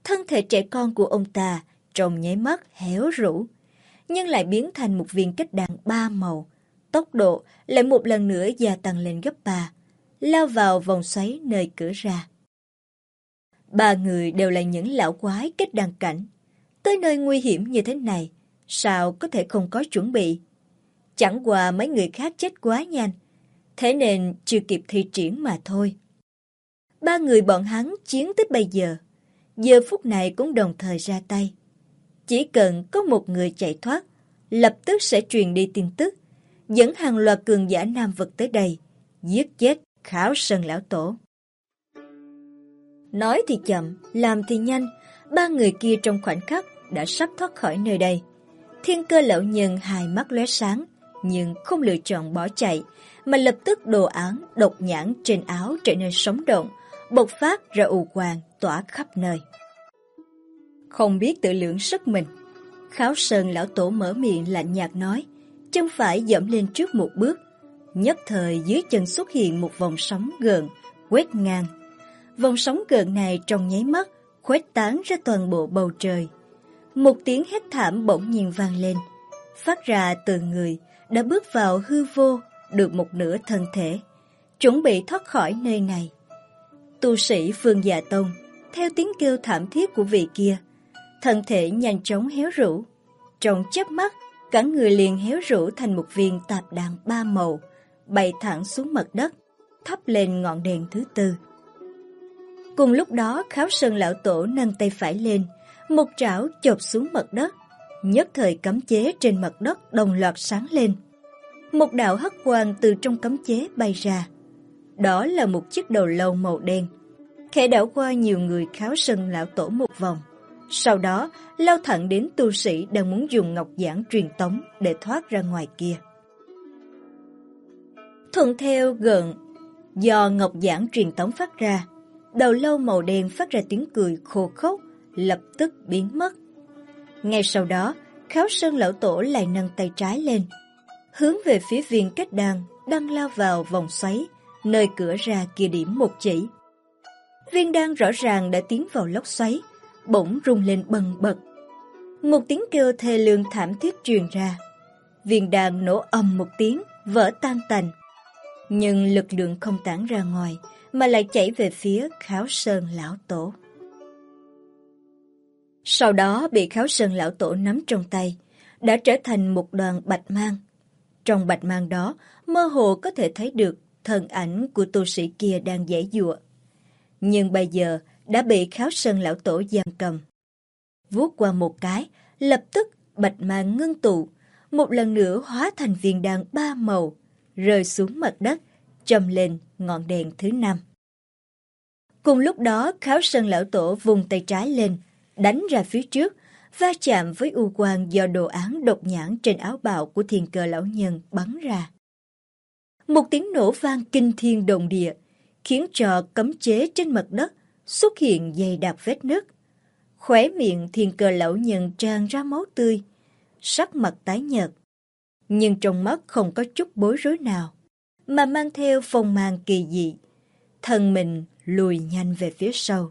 Thân thể trẻ con của ông ta trong nháy mắt héo rũ, nhưng lại biến thành một viên kết đàn 3 màu. Tốc độ lại một lần nữa gia tăng lên gấp 3, lao vào vòng xoáy nơi cửa ra. 3 người đều là những lão quái kết đàn cảnh. Tới nơi nguy hiểm như thế này, sao có thể không có chuẩn bị? Chẳng qua mấy người khác chết quá nhanh, thế nên chưa kịp thi triển mà thôi. 3 người bọn hắn chiến tới bây giờ phút này cũng đồng thời ra tay. Chỉ cần có một người chạy thoát, lập tức sẽ truyền đi tin tức, dẫn hàng loạt cường giả nam vực tới đây, giết chết Khảo Sơn lão tổ. Nói thì chậm, làm thì nhanh, 3 người kia trong khoảnh khắc đã sắp thoát khỏi nơi đây. Thiên Cơ lão nhân hai mắt lóe sáng, nhưng không lựa chọn bỏ chạy, mà lập tức đồ án độc nhãn trên áo trở nên sống động, bộc phát ra u quang tỏa khắp nơi. Không biết tự lượng sức mình, Khảo Sơn lão tổ mở miệng lạnh nhạt nói, chân phải dẫm lên trước một bước, nhất thời dưới chân xuất hiện một vòng sóng gợn quét ngang. Vòng sóng gợn này trong nháy mắt khuếch tán ra toàn bộ bầu trời. Một tiếng hét thảm bỗng nhiên vang lên, phát ra từ người đã bước vào hư vô được một nửa thân thể, chuẩn bị thoát khỏi nơi này. Tu sĩ Phương Dạ Tông, theo tiếng kêu thảm thiết của vị kia, thân thể nhanh chóng héo rũ. Trong chớp mắt, cả người liền héo rũ thành một viên tạp đàn 3 màu, bay thẳng xuống mặt đất, thắp lên ngọn đèn thứ 4. Cùng lúc đó, Khảo Sơn lão tổ nâng tay phải lên, một trảo chộp xuống mặt đất, nhất thời cấm chế trên mặt đất đồng loạt sáng lên. Một đạo hắc quang từ trong cấm chế bay ra. Đó là một chiếc đầu lâu màu đen, khẽ đảo qua nhiều người Khảo Sơn lão tổ một vòng, sau đó lao thẳng đến tu sĩ đang muốn dùng ngọc giản truyền tống để thoát ra ngoài kia. Thuận theo gợn do ngọc giản truyền tống phát ra, đầu lâu màu đen phát ra tiếng cười khô khốc, lập tức biến mất. Ngay sau đó, Khảo Sơn lão tổ lại nâng tay trái lên, hướng về phía viên kết đàn đang lao vào vòng xoáy, nơi cửa ra kia điểm một chỉ. Viên đan rõ ràng đã tiến vào lốc xoáy, bỗng rung lên bần bật. Một tiếng kêu thê lương thảm thiết truyền ra. Viên đan nổ ầm một tiếng, vỡ tan tành. Nhưng lực lượng không tản ra ngoài, mà lại chảy về phía Khảo Sơn lão tổ. Sau đó bị Khảo Sơn lão tổ nắm trong tay, đã trở thành một đoàn bạch mang. Trong bạch mang đó, mơ hồ có thể thấy được thân ảnh của tu sĩ kia đang giãy giụa. Nhưng bây giờ đã bị Khảo Sơn lão tổ giam cầm. Vuốt qua một cái, lập tức bạch mang ngưng tụ, một lần nữa hóa thành viên đan 3 màu, rơi xuống mặt đất, châm lên ngọn đèn thứ 5. Cùng lúc đó, Khảo Sơn lão tổ vùng tay trái lên, đánh ra phía trước, va chạm với u quang do đồ án độc nhãn trên áo bào của Thiên Cơ lão nhân bắn ra. Một tiếng nổ vang kinh thiên động địa, khiến cho cấm chế trên mặt đất xuất hiện dày đặc vết nứt. Khóe miệng Thiên Cơ lão nhân tràn ra máu tươi, sắc mặt tái nhợt, nhưng trong mắt không có chút bối rối nào, mà mang theo phong mang kỳ dị. Thân mình lùi nhanh về phía sau.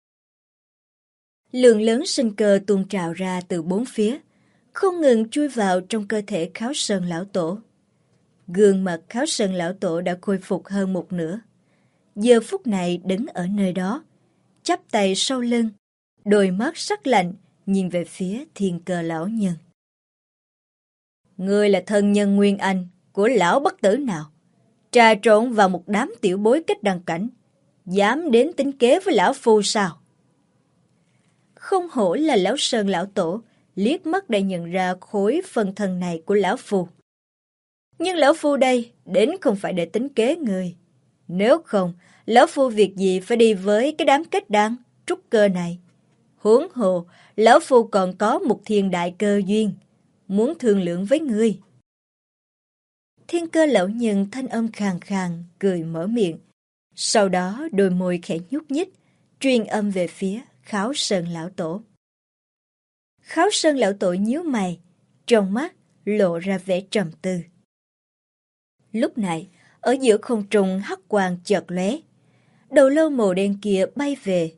Lượng lớn sinh cơ tuôn trào ra từ bốn phía, không ngừng chui vào trong cơ thể Khảo Sơn lão tổ. Gương mặt Khảo Sơn lão tổ đã khôi phục hơn một nửa. Giờ phút này đứng ở nơi đó, chắp tay sau lưng, đôi mắt sắc lạnh nhìn về phía Thiên Cơ lão nhân. Ngươi là thân nhân nguyên anh của lão bất tử nào? Trà trộn vào một đám tiểu bối kết đăng cảnh, dám đến tính kế với lão phu sao? Không hổ là lão Sơn lão tổ, liếc mắt đã nhận ra khối phần thân này của lão phu. Nhưng lão phu đây đến không phải để tính kế người. Nếu không, lão phu việc gì phải đi với cái đám kết đan trúc cơ này? Huống hồ, lão phu còn có một thiên đại cơ duyên, muốn thương lượng với ngươi. Thiên Cơ lão nhân thanh âm khàn khàn, cười mở miệng. Sau đó đôi môi khẽ nhúc nhích, truyền âm về phía Khảo Sơn lão tổ. Khảo Sơn lão tổ nhíu mày, trong mắt lộ ra vẻ trầm tư. Lúc này, ở giữa không trung hắc quang chợt lóe, đầu lâu màu đen kia bay về,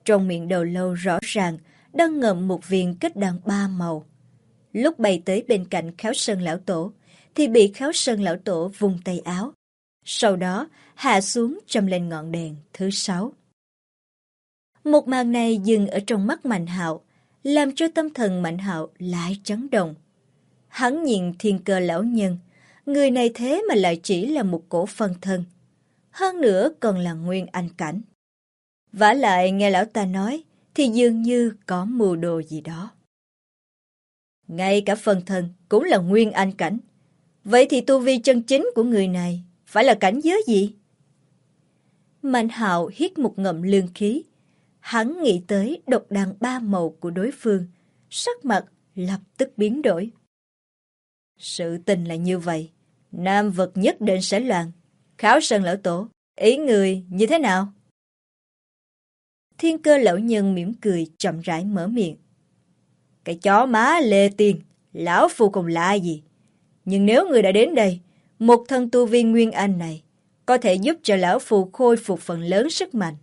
Trong miệng đầu lâu rõ ràng đang ngậm một viên kết đan 3 màu. Lúc bay tới bên cạnh Kháo Sơn lão tổ, thì bị Kháo Sơn lão tổ vung tay áo. Sau đó hạ xuống châm lên ngọn đèn thứ 6. Một màn này dừng ở trong mắt Mạnh Hạo, làm cho tâm thần Mạnh Hạo lại chấn động. Hắn nhìn Thiên Cơ lão nhân, người này thế mà lại chỉ là một cổ phân thân, hơn nữa còn là nguyên anh cảnh. Vả lại nghe lão ta nói thì dường như có mưu đồ gì đó. Ngay cả phân thân cũng là nguyên anh cảnh. Vậy thì tu vi chân chính của người này phải là cảnh giới gì? Mạnh Hạo hít một ngụm lương khí. Hắn nghĩ tới độc đan 3 màu của đối phương, sắc mặt lập tức biến đổi. Sự tình là như vậy, nam vật nhất định sẽ loạn. Kháo Sơn lão tổ, ý người như thế nào? Thiên Cơ lão nhân mỉm cười chậm rãi mở miệng. Cái chó má Lê Tiên, lão phu không lạ gì. Nhưng nếu người đã đến đây, một thân tu vi nguyên anh này có thể giúp cho lão phu khôi phục phần lớn sức mạnh.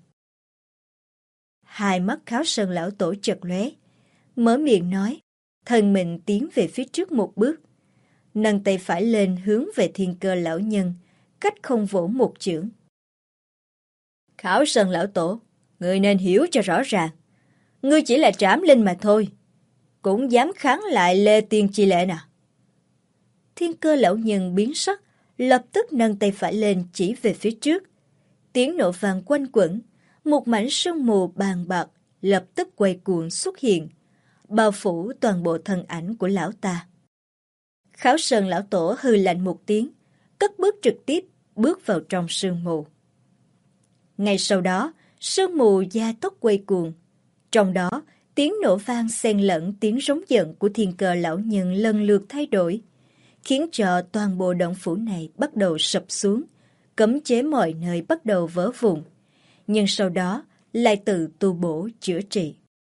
Hai mắt Kháo Sơn lão tổ chợt lóe, mở miệng nói, thân mình tiến về phía trước một bước, nâng tay phải lên hướng về Thiên Cơ lão nhân, cách không vỗ một chưởng. Kháo Sơn lão tổ, người nên hiểu cho rõ ràng, ngươi chỉ là trảm linh mà thôi, cũng dám kháng lại Lê Tiên chi lệ nào? Thiên Cơ lão nhân biến sắc, lập tức nâng tay phải lên chỉ về phía trước. Tiếng nổ vang quanh quẩn, một mảnh sương mù bàn bạc lập tức quay cuồng xuất hiện, bao phủ toàn bộ thân ảnh của lão ta. Kháo Sơn lão tổ hừ lạnh một tiếng, cất bước trực tiếp bước vào trong sương mù. Ngay sau đó, sương mù gia tốc quay cuồng. Trong đó, tiếng nổ vang xen lẫn tiếng rống giận của Thiên Cơ lão nhân lần lượt thay đổi, khiến cho toàn bộ động phủ này bắt đầu sập xuống, cấm chế mọi nơi bắt đầu vỡ vụn, nhưng sau đó lại tự tu bổ chữa trị.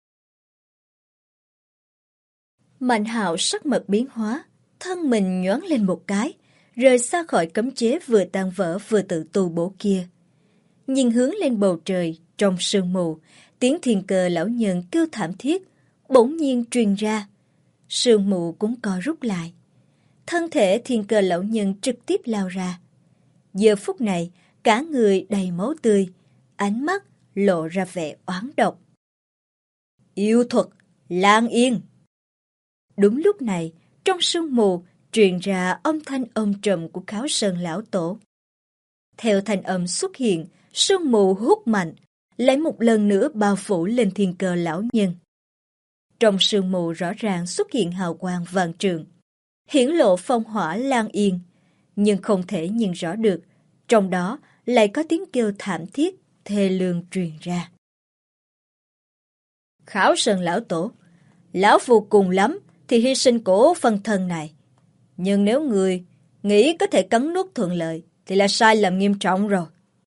Mạnh Hạo sắc mặt biến hóa, thân mình nhoáng lên một cái, rời xa khỏi cấm chế vừa tan vỡ vừa tự tu bổ kia. Nhìn hướng lên bầu trời, trong sương mù, tiếng Thiên Cơ lão nhân kêu thảm thiết bỗng nhiên truyền ra. Sương mù cũng co rút lại. Thân thể Thiên Cơ lão nhân trực tiếp lao ra. Giờ phút này, cả người đầy máu tươi, ánh mắt lộ ra vẻ oán độc. Yêu thuật, Lang Yên. Đúng lúc này, trong sương mù truyền ra âm thanh âm trầm của Kháo Sơn lão tổ. Theo thanh âm xuất hiện, sương mù hút mạnh, lại một lần nữa bao phủ lên Thiên Cơ lão nhân. Trong sương mù rõ ràng xuất hiện hào quang vàng trường, hiển lộ phong hỏa Lang Yên, nhưng không thể nhìn rõ được, trong đó lại có tiếng kêu thảm thiết, thê lương truyền ra. Kháo Sơn lão tổ, lão phu cùng lắm thì hy sinh cổ phân thân này, nhưng nếu người nghĩ có thể cắn nuốt thuận lợi thì là sai lầm nghiêm trọng rồi.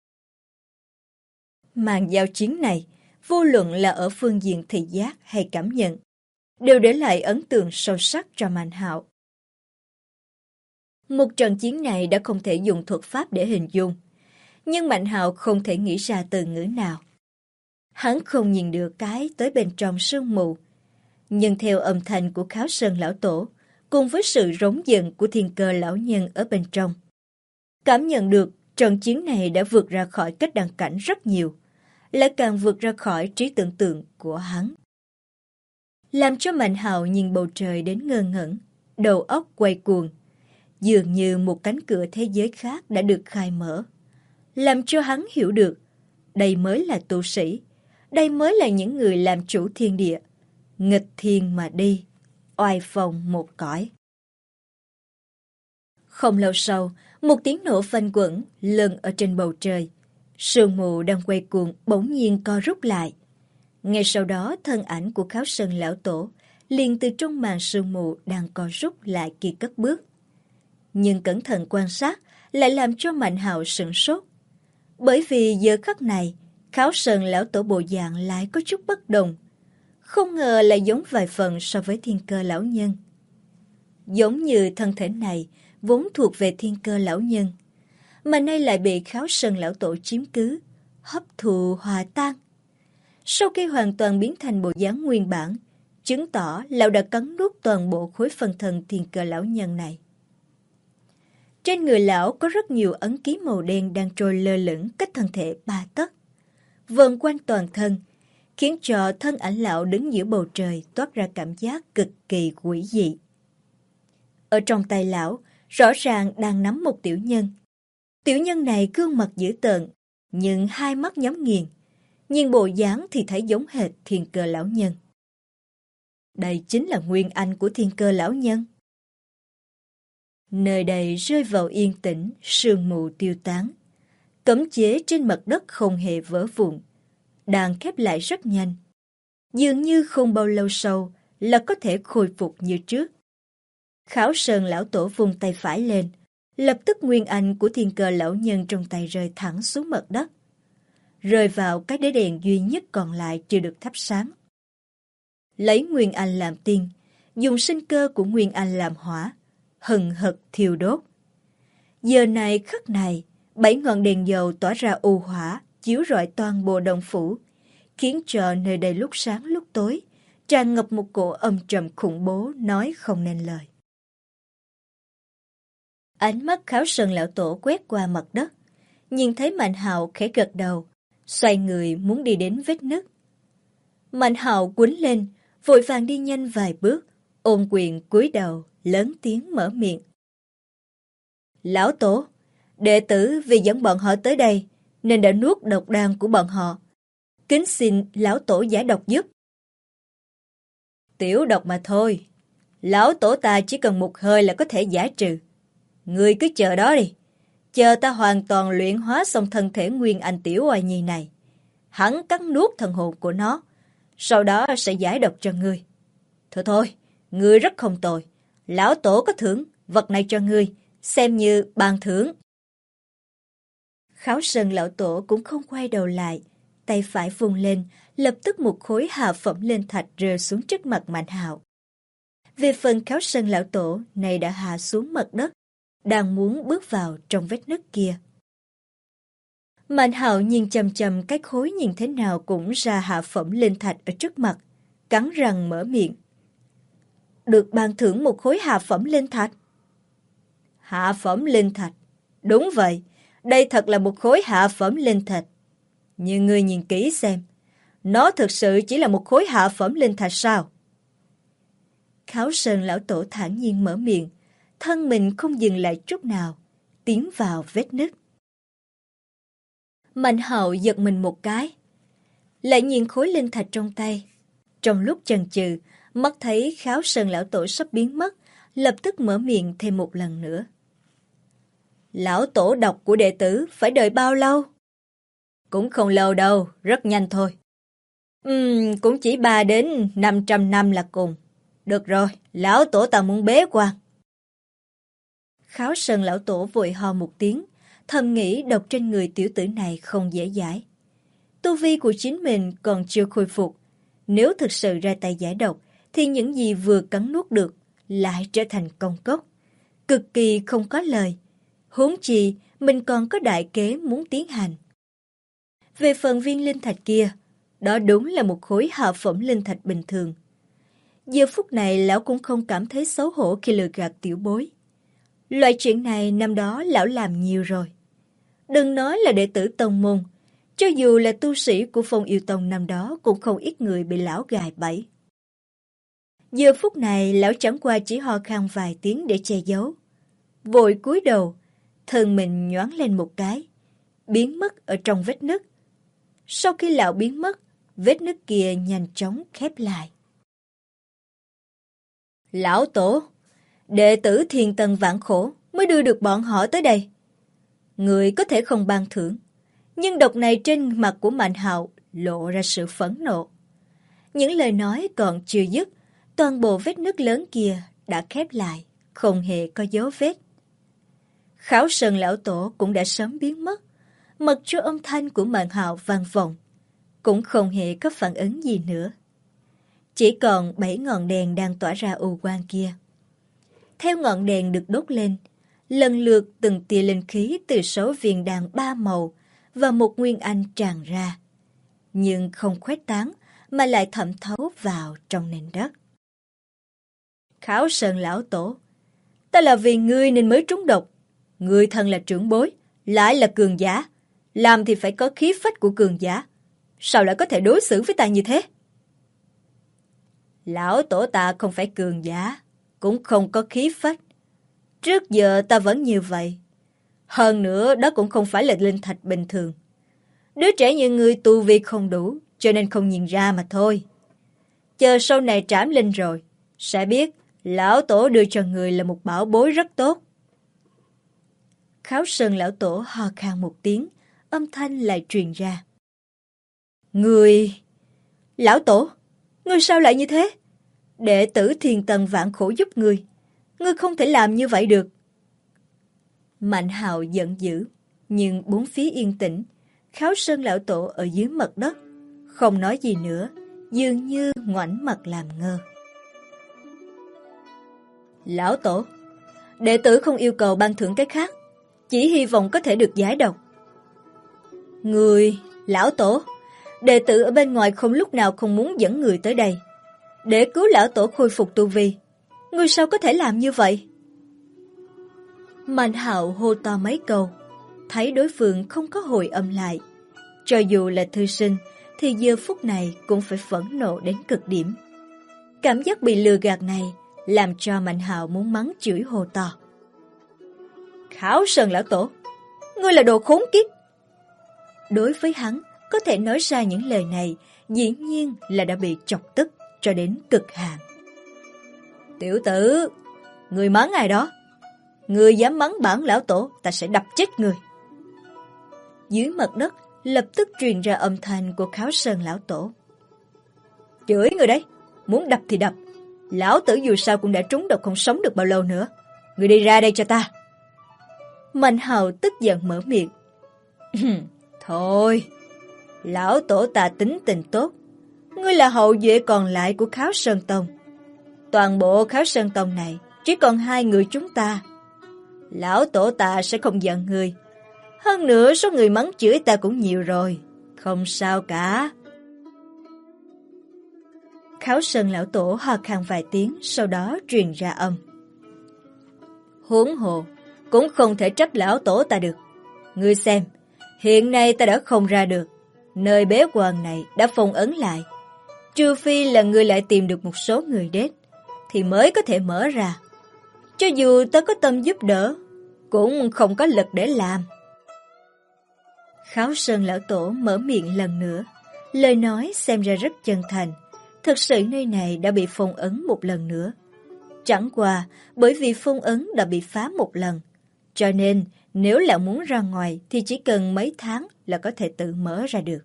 Màn giao chiến này, vô luận là ở phương diện thị giác hay cảm nhận, đều để lại ấn tượng sâu sắc cho Mạnh Hạo. Một trận chiến này đã không thể dùng thuật pháp để hình dung, nhưng Mạnh Hạo không thể nghĩ ra từ ngữ nào. Hắn không nhìn được cái tới bên trong sương mù, nhưng theo âm thanh của Kháo Sơn lão tổ, cùng với sự rống giận của Thiên Cơ lão nhân ở bên trong, cảm nhận được trận chiến này đã vượt ra khỏi kết đăng cảnh rất nhiều, lại càng vượt ra khỏi trí tưởng tượng của hắn. Làm cho Mạnh Hạo nhìn bầu trời đến ngơ ngẩn, đầu óc quay cuồng, dường như một cánh cửa thế giới khác đã được khai mở. Làm cho hắn hiểu được, đây mới là tu sĩ, đây mới là những người làm chủ thiên địa, nghịch thiên mà đi, oai phong một cõi. Không lâu sau, một tiếng nổ phanh quẩn lần ở trên bầu trời. Sương mù đang quay cuồng bỗng nhiên co rút lại. Ngay sau đó, thân ảnh của Kháo Sơn lão tổ liền từ trong màn sương mù đang co rút lại kia cất bước. Nhưng cẩn thận quan sát lại làm cho Mạnh Hạo sửng sốt. Bởi vì giờ khắc này, Kháo Sơn lão tổ bộ dạng lại có chút bất đồng. Không ngờ lại giống vài phần so với Thiên Cơ lão nhân. Giống như thân thể này vốn thuộc về Thiên Cơ lão nhân, mà nay lại bị Kháo Sơn lão tổ chiếm cứ, hấp thụ hòa tan. Sau khi hoàn toàn biến thành bộ dáng nguyên bản, chứng tỏ lão đã cắn nuốt toàn bộ khối phân thân thiên cơ lão nhân này. Trên người lão có rất nhiều ấn ký màu đen đang trôi lơ lửng cách thân thể 3 tấc, vần quanh toàn thân, khiến cho thân ảnh lão đứng giữa bầu trời toát ra cảm giác cực kỳ quỷ dị. Ở trong tay lão, rõ ràng đang nắm một tiểu nhân. Tiểu nhân này gương mặt dữ tợn, nhưng hai mắt nhắm nghiền, nhưng bộ dáng thì thấy giống hệt thiên cơ lão nhân. Đây chính là nguyên anh của thiên cơ lão nhân. Nơi đây rơi vào yên tĩnh, sương mù tiêu tán. Cấm chế trên mặt đất không hề vỡ vụn, đang khép lại rất nhanh. Dường như không bao lâu sau là có thể khôi phục như trước. Khảo Sơn lão tổ vung tay phải lên, lập tức nguyên anh của thiên cơ lão nhân trong tay rơi thẳng xuống mặt đất, rơi vào cái đế đèn duy nhất còn lại chưa được thắp sáng. Lấy nguyên anh làm tiên, dùng sinh cơ của nguyên anh làm hỏa, hừng hực thiêu đốt. Giờ này khắc này, 7 ngọn đèn dầu tỏa ra u hỏa, chiếu rọi toàn bộ động phủ, khiến cho nơi đây lúc sáng lúc tối, tràn ngập một cổ âm trầm khủng bố nói không nên lời. Ánh mắt Kháo Sơn lão tổ quét qua mặt đất, nhìn thấy Mạnh Hạo khẽ gật đầu, xoay người muốn đi đến vết nứt. Mạnh Hạo quýnh lên, vội vàng đi nhanh vài bước, ôm quyền cúi đầu, lớn tiếng mở miệng. Lão tổ, đệ tử vì dẫn bọn họ tới đây, nên đã nuốt độc đan của bọn họ. Kính xin lão tổ giải độc giúp. Tiểu độc mà thôi, lão tổ ta chỉ cần một hơi là có thể giải trừ. Ngươi cứ chờ đó đi, chờ ta hoàn toàn luyện hóa xong thân thể nguyên anh tiểu oai nhi này. Hắn cắn nuốt thần hồn của nó, sau đó sẽ giải độc cho ngươi. Thôi, ngươi rất không tồi. Lão tổ có thưởng vật này cho ngươi, xem như ban thưởng. Kháo Sơn lão tổ cũng không quay đầu lại, tay phải vung lên, lập tức một khối hạ phẩm linh thạch rơi xuống trước mặt Mạnh Hạo. Về phần Kháo Sơn lão tổ này đã hạ xuống mặt đất, đang muốn bước vào trong vết nứt kia. Mạnh Hạo nhìn chằm chằm cái khối nhìn thế nào cũng ra hạ phẩm linh thạch ở trước mặt, cắn răng mở miệng. Được ban thưởng một khối hạ phẩm linh thạch. Hạ phẩm linh thạch, đúng vậy, đây thật là một khối hạ phẩm linh thạch. Nhưng ngươi nhìn kỹ xem, nó thực sự chỉ là một khối hạ phẩm linh thạch sao? Kháo Sơn lão tổ thản nhiên mở miệng, thân mình không dừng lại chút nào, tiến vào vết nứt. Mạnh Hạo giật mình một cái, lại nhìn khối linh thạch trong tay. Trong lúc chần chừ, mắt thấy Kháo Sơn lão tổ sắp biến mất, lập tức mở miệng thêm một lần nữa. Lão tổ độc của đệ tử phải đợi bao lâu? Cũng không lâu đâu, rất nhanh thôi. Cũng chỉ 3 đến 500 năm là cùng. Được rồi, lão tổ ta muốn bế quan. Kháo Sơn lão tổ vội ho một tiếng, thầm nghĩ độc trên người tiểu tử này không dễ giải. Tu vi của chính mình còn chưa khôi phục. Nếu thực sự ra tay giải độc, thì những gì vừa cắn nuốt được lại trở thành công cốc. Cực kỳ không có lời. Huống chi, mình còn có đại kế muốn tiến hành. Về phần viên linh thạch kia, đó đúng là một khối hạ phẩm linh thạch bình thường. Giờ phút này lão cũng không cảm thấy xấu hổ khi lừa gạt tiểu bối. Loại chuyện này năm đó lão làm nhiều rồi. Đừng nói là đệ tử tông môn, cho dù là tu sĩ của Phong Yêu Tông năm đó cũng không ít người bị lão gài bẫy. Giờ phút này lão chẳng qua chỉ ho khan vài tiếng để che giấu. Vội cúi đầu, thân mình nhoáng lên một cái, biến mất ở trong vết nứt. Sau khi lão biến mất, vết nứt kia nhanh chóng khép lại. Lão tổ, đệ tử thiên tân vạn khổ mới đưa được bọn họ tới đây. Người có thể không ban thưởng, nhưng độc này trên mặt của Mạnh Hạo lộ ra sự phẫn nộ. Những lời nói còn chưa dứt, toàn bộ vết nứt lớn kia đã khép lại, không hề có dấu vết. Kháo Sơn lão tổ cũng đã sớm biến mất, mặc cho âm thanh của Mạnh Hạo vang vọng, cũng không hề có phản ứng gì nữa. Chỉ còn 7 ngọn đèn đang tỏa ra u quang kia. Theo ngọn đèn được đốt lên, lần lượt từng tia linh khí từ 6 viên đàn 3 màu và một nguyên anh tràn ra. nhưng không khuếch tán mà lại thẩm thấu vào trong nền đất. Kháo Sơn lão tổ, ta là vì ngươi nên mới trúng độc. Ngươi thân là trưởng bối, lại là cường giả. Làm thì phải có khí phách của cường giả. Sao lại có thể đối xử với ta như thế? Lão tổ ta không phải cường giả, cũng không có khí phách. Trước giờ ta vẫn như vậy. Hơn nữa đó cũng không phải là linh thạch bình thường. Đứa trẻ như ngươi tu vi không đủ, cho nên không nhìn ra mà thôi. Chờ sau này trảm linh rồi, sẽ biết lão tổ đưa cho người là một bảo bối rất tốt. Kháo Sơn lão tổ ho khan một tiếng, âm thanh lại truyền ra. Người... Lão tổ, ngươi sao lại như thế? Đệ tử Thiên Tần vạn khổ giúp ngươi. Ngươi không thể làm như vậy được. Mạnh Hạo giận dữ, nhưng bốn phía yên tĩnh. Kháo Sơn lão tổ ở dưới mặt đất, không nói gì nữa, dường như ngoảnh mặt làm ngơ. Lão tổ, đệ tử không yêu cầu ban thưởng cái khác, chỉ hy vọng có thể được giải độc. Người, lão tổ, đệ tử ở bên ngoài không lúc nào không muốn dẫn người tới đây, để cứu lão tổ khôi phục tu vi. Ngươi sao có thể làm như vậy? Mạnh Hạo hô to mấy câu, thấy đối phương không có hồi âm lại. Cho dù là thư sinh, thì giờ phút này cũng phải phẫn nộ đến cực điểm. Cảm giác bị lừa gạt này làm cho Mạnh Hạo muốn mắng chửi hô to. Kháo Sơn lão tổ, ngươi là đồ khốn kiếp! Đối với hắn, có thể nói ra những lời này dĩ nhiên là đã bị chọc tức cho đến cực hạn. Tiểu tử, ngươi mắng ai đó? Ngươi dám mắng bản lão tổ, ta sẽ đập chết ngươi. Dưới mặt đất lập tức truyền ra âm thanh của Kháo Sơn lão tổ. Chửi người đấy, muốn đập thì đập. Lão tử dù sao cũng đã trúng độc, không sống được bao lâu nữa. Ngươi đi ra đây cho ta. Mạnh Hạo tức giận mở miệng. Thôi, lão tổ ta tính tình tốt. Ngươi là hậu duệ còn lại của Kháo Sơn Tông. Toàn bộ Kháo Sơn Tông này chỉ còn hai người chúng ta. Lão tổ ta sẽ không giận ngươi. Hơn nữa số người mắng chửi ta cũng nhiều rồi. Không sao cả. Kháo Sơn lão tổ ho khan vài tiếng, sau đó truyền ra âm. Huống hồ cũng không thể trách lão tổ ta được. Ngươi xem, hiện nay ta đã không ra được. Nơi bế quan này đã phong ấn lại. Trừ phi là ngươi lại tìm được một số người đết, thì mới có thể mở ra. Cho dù ta có tâm giúp đỡ, cũng không có lực để làm. Kháo Sơn lão tổ mở miệng lần nữa. Lời nói xem ra rất chân thành. Thực sự nơi này đã bị phong ấn một lần nữa. Chẳng qua bởi vì phong ấn đã bị phá một lần. Cho nên nếu là muốn ra ngoài thì chỉ cần mấy tháng là có thể tự mở ra được.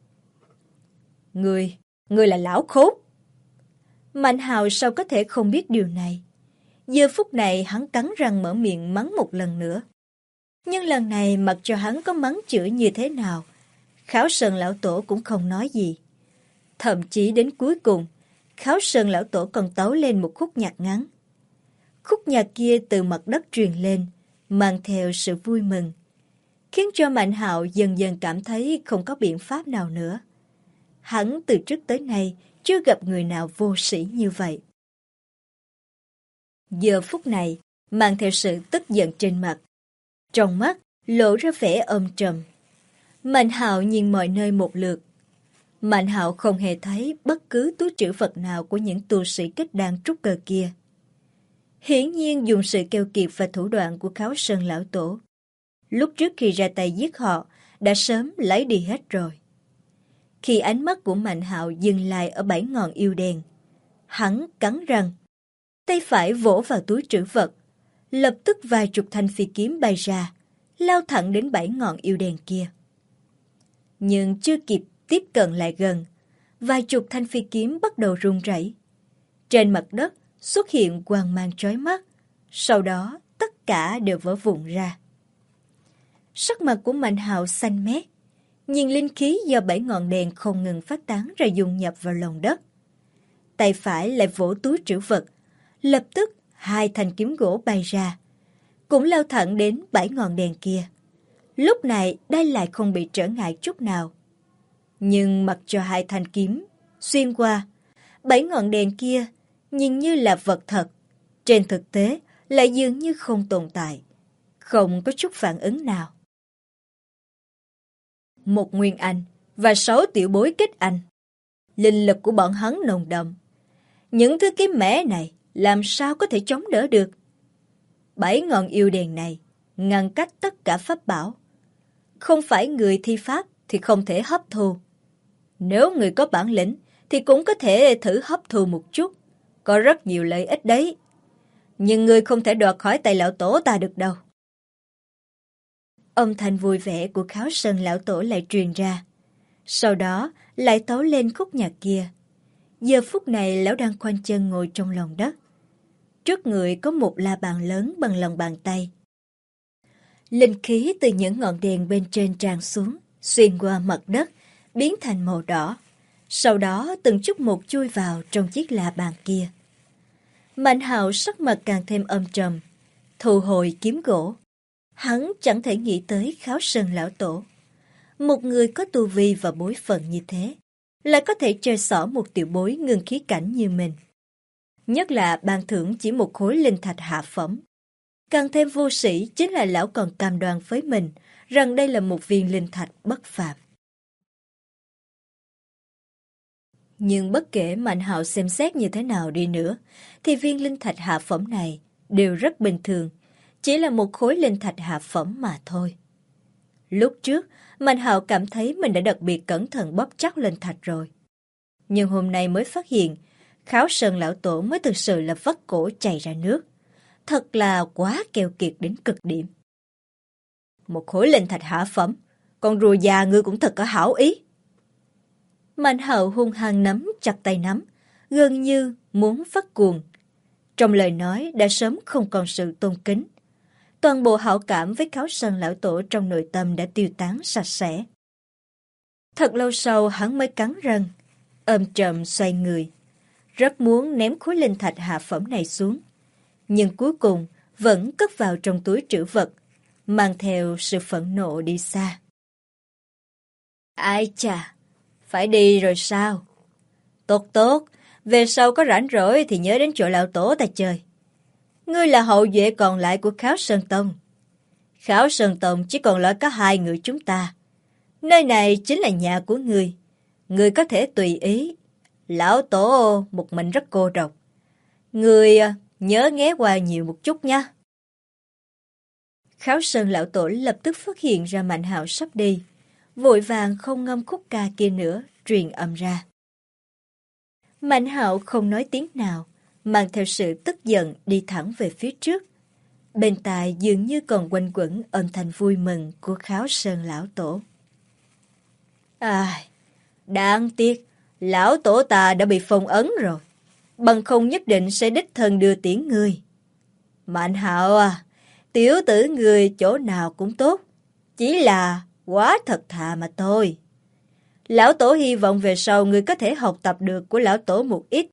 Ngươi là lão khốn. Mạnh Hạo sao có thể không biết điều này. Giờ phút này hắn cắn răng mở miệng mắng một lần nữa. Nhưng lần này mặc cho hắn có mắng chửi như thế nào, Kháo Sơn lão tổ cũng không nói gì. Thậm chí đến cuối cùng, Kháo Sơn lão tổ còn tấu lên một khúc nhạc ngắn. Khúc nhạc kia từ mặt đất truyền lên, mang theo sự vui mừng, khiến cho Mạnh Hạo dần dần cảm thấy không có biện pháp nào nữa. Hắn từ trước tới nay chưa gặp người nào vô sĩ như vậy. Giờ phút này, mang theo sự tức giận trên mặt, trong mắt lộ ra vẻ âm trầm. Mạnh Hạo nhìn mọi nơi một lượt. Mạnh Hạo không hề thấy bất cứ túi trữ vật nào của những tu sĩ kết đan trúc cơ kia. Hiển nhiên dùng sự keo kiệt và thủ đoạn của Kháo Sơn lão tổ, lúc trước khi ra tay giết họ đã sớm lấy đi hết rồi. Khi ánh mắt của Mạnh Hạo dừng lại ở 7 ngọn yêu đen, hắn cắn răng, tay phải vỗ vào túi trữ vật, lập tức vài chục thanh phi kiếm bay ra, lao thẳng đến 7 ngọn yêu đen kia. Nhưng chưa kịp tiếp cận lại gần, vài chục thanh phi kiếm bắt đầu rung rẩy. Trên mặt đất xuất hiện quang mang chói mắt, sau đó tất cả đều vỡ vụn ra. Sắc mặt của Mạnh Hạo xanh mét, nhìn linh khí do 7 ngọn đèn không ngừng phát tán ra dung nhập vào lòng đất. Tay phải lại vỗ túi trữ vật, lập tức 2 thanh kiếm gỗ bay ra, cũng lao thẳng đến 7 ngọn đèn kia. Lúc này đây lại không bị trở ngại chút nào. Nhưng mặc cho hai thanh kiếm xuyên qua, 7 ngọn đèn kia nhìn như là vật thật, trên thực tế lại dường như không tồn tại, không có chút phản ứng nào. Một nguyên anh và 6 tiểu bối kết anh. Linh lực của bọn hắn nồng đậm. Những thứ kiếm mẻ này làm sao có thể chống đỡ được? 7 ngọn yêu đèn này ngăn cách tất cả pháp bảo. Không phải người thi pháp thì không thể hấp thu. Nếu người có bản lĩnh thì cũng có thể thử hấp thu một chút. Có rất nhiều lợi ích đấy. Nhưng người không thể đoạt khỏi tay lão tổ ta được đâu. Âm thanh vui vẻ của Kháo Sơn lão tổ lại truyền ra. Sau đó lại tấu lên khúc nhạc kia. Giờ phút này lão đang khoanh chân ngồi trong lòng đất. Trước người có một la bàn lớn bằng lòng bàn tay. Linh khí từ những ngọn đèn bên trên tràn xuống, xuyên qua mặt đất, biến thành màu đỏ. Sau đó từng chút một chui vào trong chiếc la bàn kia. Mạnh Hạo sắc mặt càng thêm âm trầm, thu hồi kiếm gỗ. Hắn chẳng thể nghĩ tới Kháo Sơn lão tổ. Một người có tu vi và bối phận như thế, lại có thể chơi xỏ một tiểu bối ngưng khí cảnh như mình. Nhất là ban thưởng chỉ một khối linh thạch hạ phẩm. Càng thêm vô sĩ chính là lão còn cam đoan với mình rằng đây là một viên linh thạch bất phàm. Nhưng bất kể Mạnh Hạo xem xét như thế nào đi nữa, thì viên linh thạch hạ phẩm này đều rất bình thường, chỉ là một khối linh thạch hạ phẩm mà thôi. Lúc trước, Mạnh Hạo cảm thấy mình đã đặc biệt cẩn thận bóp chắc linh thạch rồi. Nhưng hôm nay mới phát hiện, Kháo Sơn lão tổ mới thực sự là vắt cổ chảy ra nước. Thật là quá keo kiệt đến cực điểm. Một khối linh thạch hạ phẩm, con rùa già ngươi cũng thật có hảo ý. Mạnh Hạo hung hăng nắm chặt tay nắm, gần như muốn phát cuồng. Trong lời nói đã sớm không còn sự tôn kính. Toàn bộ hảo cảm với Kháo Sơn lão tổ trong nội tâm đã tiêu tán sạch sẽ. Thật lâu sau hắn mới cắn răng, ôm chậm xoay người. Rất muốn ném khối linh thạch hạ phẩm này xuống. Nhưng cuối cùng vẫn cất vào trong túi trữ vật, mang theo sự phẫn nộ đi xa. Ai chà, phải đi rồi sao? Tốt tốt, về sau có rảnh rỗi thì nhớ đến chỗ lão tổ ta chơi. Ngươi là hậu duệ còn lại của Kháo Sơn Tông. Kháo Sơn Tông chỉ còn lại có 2 người chúng ta. Nơi này chính là nhà của ngươi. Ngươi có thể tùy ý. Lão tổ một mình rất cô độc. Ngươi nhớ ghé qua nhiều một chút nha. Kháo Sơn lão tổ lập tức phát hiện ra Mạnh Hạo sắp đi. Vội vàng không ngâm khúc ca kia nữa, truyền âm ra. Mạnh Hạo không nói tiếng nào, mang theo sự tức giận đi thẳng về phía trước. Bên tai dường như còn quanh quẩn âm thanh vui mừng của Kháo Sơn lão tổ. Đáng tiếc, lão tổ ta đã bị phong ấn rồi. Bằng không nhất định sẽ đích thân đưa tiễn ngươi. Mạnh Hạo à, tiểu tử ngươi chỗ nào cũng tốt. Chỉ là quá thật thà mà thôi. Lão tổ hy vọng về sau ngươi có thể học tập được của lão tổ một ít.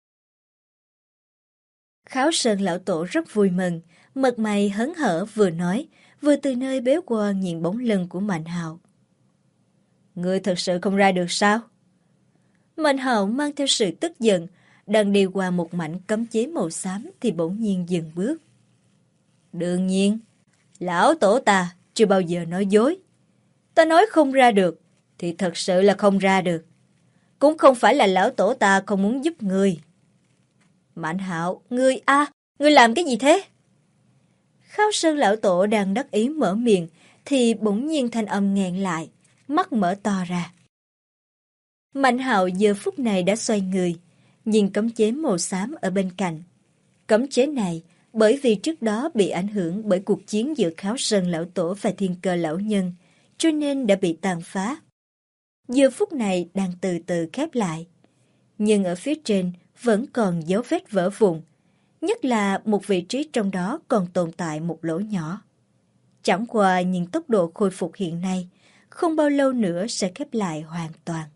Kháo Sơn lão tổ rất vui mừng, mặt mày hớn hở vừa nói, vừa từ nơi bế quan nhìn bóng lưng của Mạnh Hạo. Ngươi thật sự không ra được sao? Mạnh Hạo mang theo sự tức giận, đang đi qua một mảnh cấm chế màu xám thì bỗng nhiên dừng bước. Đương nhiên, lão tổ ta chưa bao giờ nói dối. Ta nói không ra được, thì thật sự là không ra được. Cũng không phải là lão tổ ta không muốn giúp ngươi. Mạnh Hạo, ngươi ngươi làm cái gì thế? Kháo Sơn lão tổ đang đắc ý mở miệng, thì bỗng nhiên thanh âm nghẹn lại, mắt mở to ra. Mạnh Hạo giờ phút này đã xoay người, nhìn cấm chế màu xám ở bên cạnh. Cấm chế này, bởi vì trước đó bị ảnh hưởng bởi cuộc chiến giữa Kháo Sơn lão tổ và Thiên Cơ lão nhân, cho nên đã bị tàn phá. Giờ phút này đang từ từ khép lại. Nhưng ở phía trên vẫn còn dấu vết vỡ vụn, nhất là một vị trí trong đó còn tồn tại một lỗ nhỏ. Chẳng qua nhìn tốc độ khôi phục hiện nay, không bao lâu nữa sẽ khép lại hoàn toàn.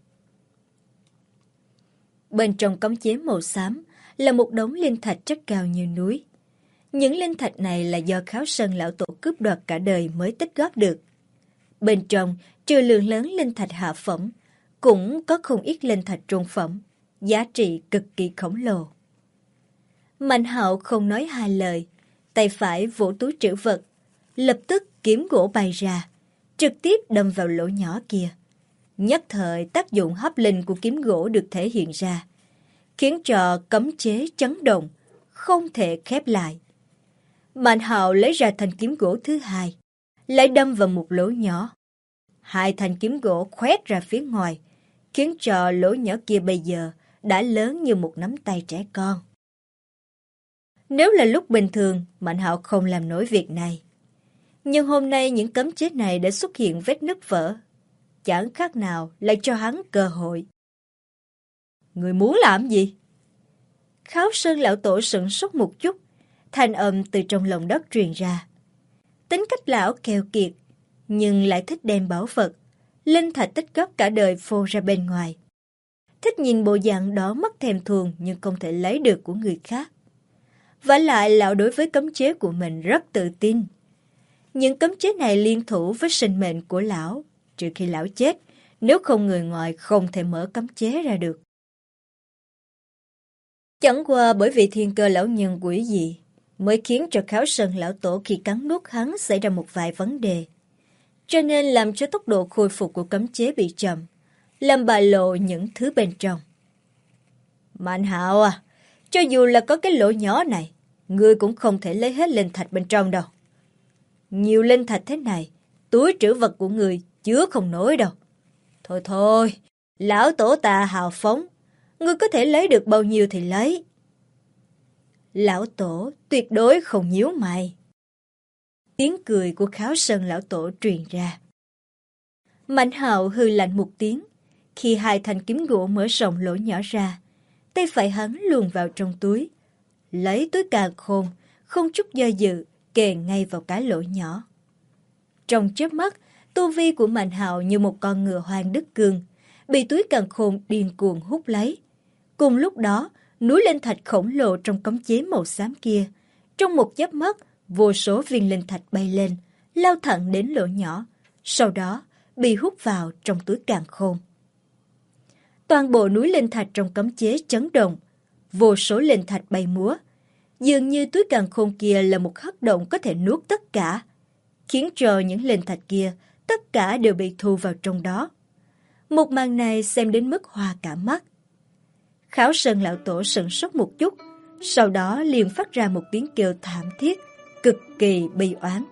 Bên trong cấm chế màu xám là một đống linh thạch chất cao như núi. Những linh thạch này là do Kháo Sơn lão tổ cướp đoạt cả đời mới tích góp được. Bên trong trừ lượng lớn linh thạch hạ phẩm, cũng có không ít linh thạch trung phẩm, giá trị cực kỳ khổng lồ. Mạnh Hạo không nói hai lời, tay phải vỗ túi trữ vật, lập tức kiếm gỗ bay ra, trực tiếp đâm vào lỗ nhỏ kia. Nhất thời tác dụng hấp linh của kiếm gỗ được thể hiện ra, khiến cho cấm chế chấn động, không thể khép lại. Mạnh Hạo lấy ra thanh kiếm gỗ thứ hai, lại đâm vào một lỗ nhỏ. Hai thanh kiếm gỗ khoét ra phía ngoài, khiến cho lỗ nhỏ kia bây giờ đã lớn như một nắm tay trẻ con. Nếu là lúc bình thường, Mạnh Hạo không làm nổi việc này. Nhưng hôm nay những cấm chế này đã xuất hiện vết nứt vỡ, chẳng khác nào lại cho hắn cơ hội. Người muốn làm gì? Kháo Sơn lão tổ sửng sốt một chút, thanh âm từ trong lòng đất truyền ra. Tính cách lão keo kiệt, nhưng lại thích đem bảo vật, linh thạch tích góp cả đời phô ra bên ngoài. Thích nhìn bộ dạng đó mất thèm thuồng nhưng không thể lấy được của người khác. Vả lại lão đối với cấm chế của mình rất tự tin. Những cấm chế này liên thủ với sinh mệnh của lão, trừ khi lão chết, nếu không người ngoài không thể mở cấm chế ra được. Chẳng qua bởi vì thiên cơ lão nhân quỷ dị, mới khiến cho Kháo Sơn lão tổ khi cắn nuốt hắn xảy ra một vài vấn đề. Cho nên làm cho tốc độ khôi phục của cấm chế bị chậm, làm bại lộ những thứ bên trong. Mạnh Hạo à, cho dù là có cái lỗ nhỏ này, ngươi cũng không thể lấy hết linh thạch bên trong đâu. Nhiều linh thạch thế này, túi trữ vật của ngươi chứa không nổi đâu. Thôi thôi, lão tổ ta hào phóng, ngươi có thể lấy được bao nhiêu thì lấy. Lão tổ tuyệt đối không nhíu mày. Tiếng cười của Kháo Sơn lão tổ truyền ra. Mạnh Hạo hừ lạnh một tiếng, khi hai thanh kiếm gỗ mở rộng lỗ nhỏ ra, tay phải hắn luồn vào trong túi, lấy túi càn khôn, không chút do dự, kề ngay vào cái lỗ nhỏ. Trong chớp mắt, tu vi của Mạnh Hạo như một con ngựa hoang đứt cương, bị túi càn khôn điên cuồng hút lấy. Cùng lúc đó, núi linh thạch khổng lồ trong cấm chế màu xám kia, trong một chớp mắt, vô số viên linh thạch bay lên, lao thẳng đến lỗ nhỏ, sau đó bị hút vào trong túi càn khôn. Toàn bộ núi linh thạch trong cấm chế chấn động, vô số linh thạch bay múa, dường như túi càn khôn kia là một hắc động có thể nuốt tất cả, khiến cho những linh thạch kia tất cả đều bị thu vào trong đó. Một màn này xem đến mức hoa cả mắt. Kháo Sơn lão tổ sửng sốt một chút, sau đó liền phát ra một tiếng kêu thảm thiết, cực kỳ bi oán.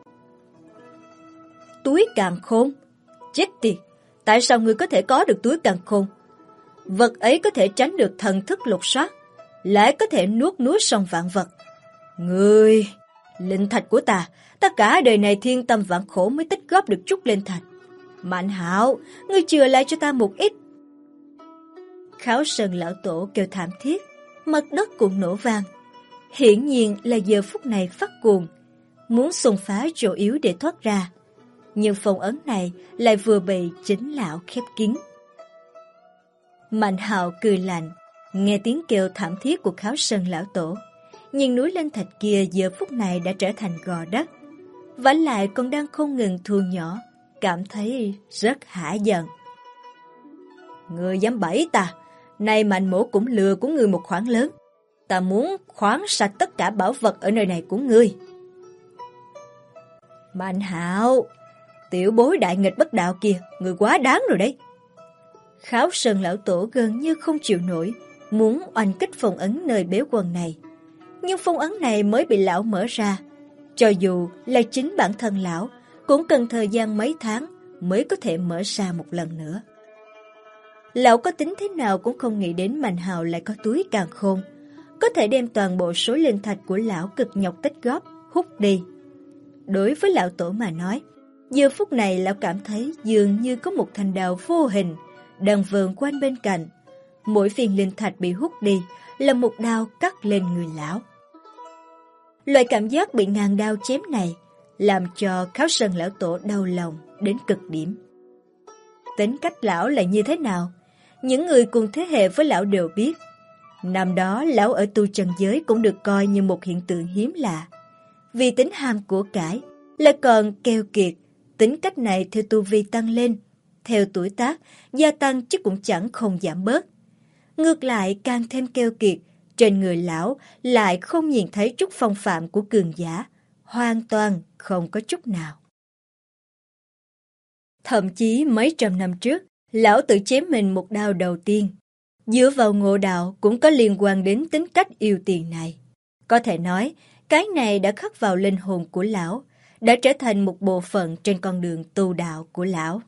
Túi càn khôn? Chết tiệt! Tại sao ngươi có thể có được túi càn khôn? Vật ấy có thể tránh được thần thức lục soát, lại có thể nuốt núi sông vạn vật. Ngươi! Linh thạch của ta, ta cả đời này thiên tâm vạn khổ mới tích góp được chút linh thạch. Mạnh Hạo, ngươi chừa lại cho ta một ít. Kháo Sơn lão tổ kêu thảm thiết, mặt đất cũng nổ vang. Hiển nhiên là giờ phút này phát cuồng, muốn xông phá chỗ yếu để thoát ra. Nhưng phong ấn này lại vừa bị chính lão khép kín. Mạnh Hạo cười lạnh, nghe tiếng kêu thảm thiết của Kháo Sơn lão tổ. Nhưng núi linh thạch kia giờ phút này đã trở thành gò đất, vả lại còn đang không ngừng thu nhỏ, cảm thấy rất hả giận. Ngươi dám bẫy ta, nay Mạnh mỗ cũng lừa của ngươi một khoản lớn. Ta muốn khoáng sạch tất cả bảo vật ở nơi này của ngươi. Mạnh Hạo, tiểu bối đại nghịch bất đạo kia, ngươi quá đáng rồi đấy. Kháo Sơn lão tổ gần như không chịu nổi, muốn oanh kích phong ấn nơi bế quan này. Nhưng phong ấn này mới bị lão mở ra, cho dù là chính bản thân lão cũng cần thời gian mấy tháng mới có thể mở ra một lần nữa. Lão có tính thế nào cũng không nghĩ đến Mạnh Hạo lại có túi càn khôn, có thể đem toàn bộ số linh thạch của lão cực nhọc tích góp hút đi. Đối với lão tổ mà nói, giờ phút này lão cảm thấy dường như có một thanh đao vô hình đang vờn quanh bên cạnh. Mỗi viên linh thạch bị hút đi là một đao cắt lên người lão. Loại cảm giác bị ngàn đao chém này làm cho Kháo Sơn lão tổ đau lòng đến cực điểm. Tính cách lão là như thế nào? Những người cùng thế hệ với lão đều biết. Năm đó lão ở tu chân giới cũng được coi như một hiện tượng hiếm lạ. Vì tính ham của cải, lại còn keo kiệt, tính cách này theo tu vi tăng lên, theo tuổi tác, gia tăng chứ cũng chẳng không giảm bớt. Ngược lại càng thêm keo kiệt, trên người lão lại không nhìn thấy chút phong phạm của cường giả, hoàn toàn không có chút nào. Thậm chí mấy trăm năm trước, lão tự chém mình một đao đầu tiên. Dựa vào ngộ đạo cũng có liên quan đến tính cách yêu tiền này. Có thể nói, cái này đã khắc vào linh hồn của lão, đã trở thành một bộ phận trên con đường tu đạo của lão.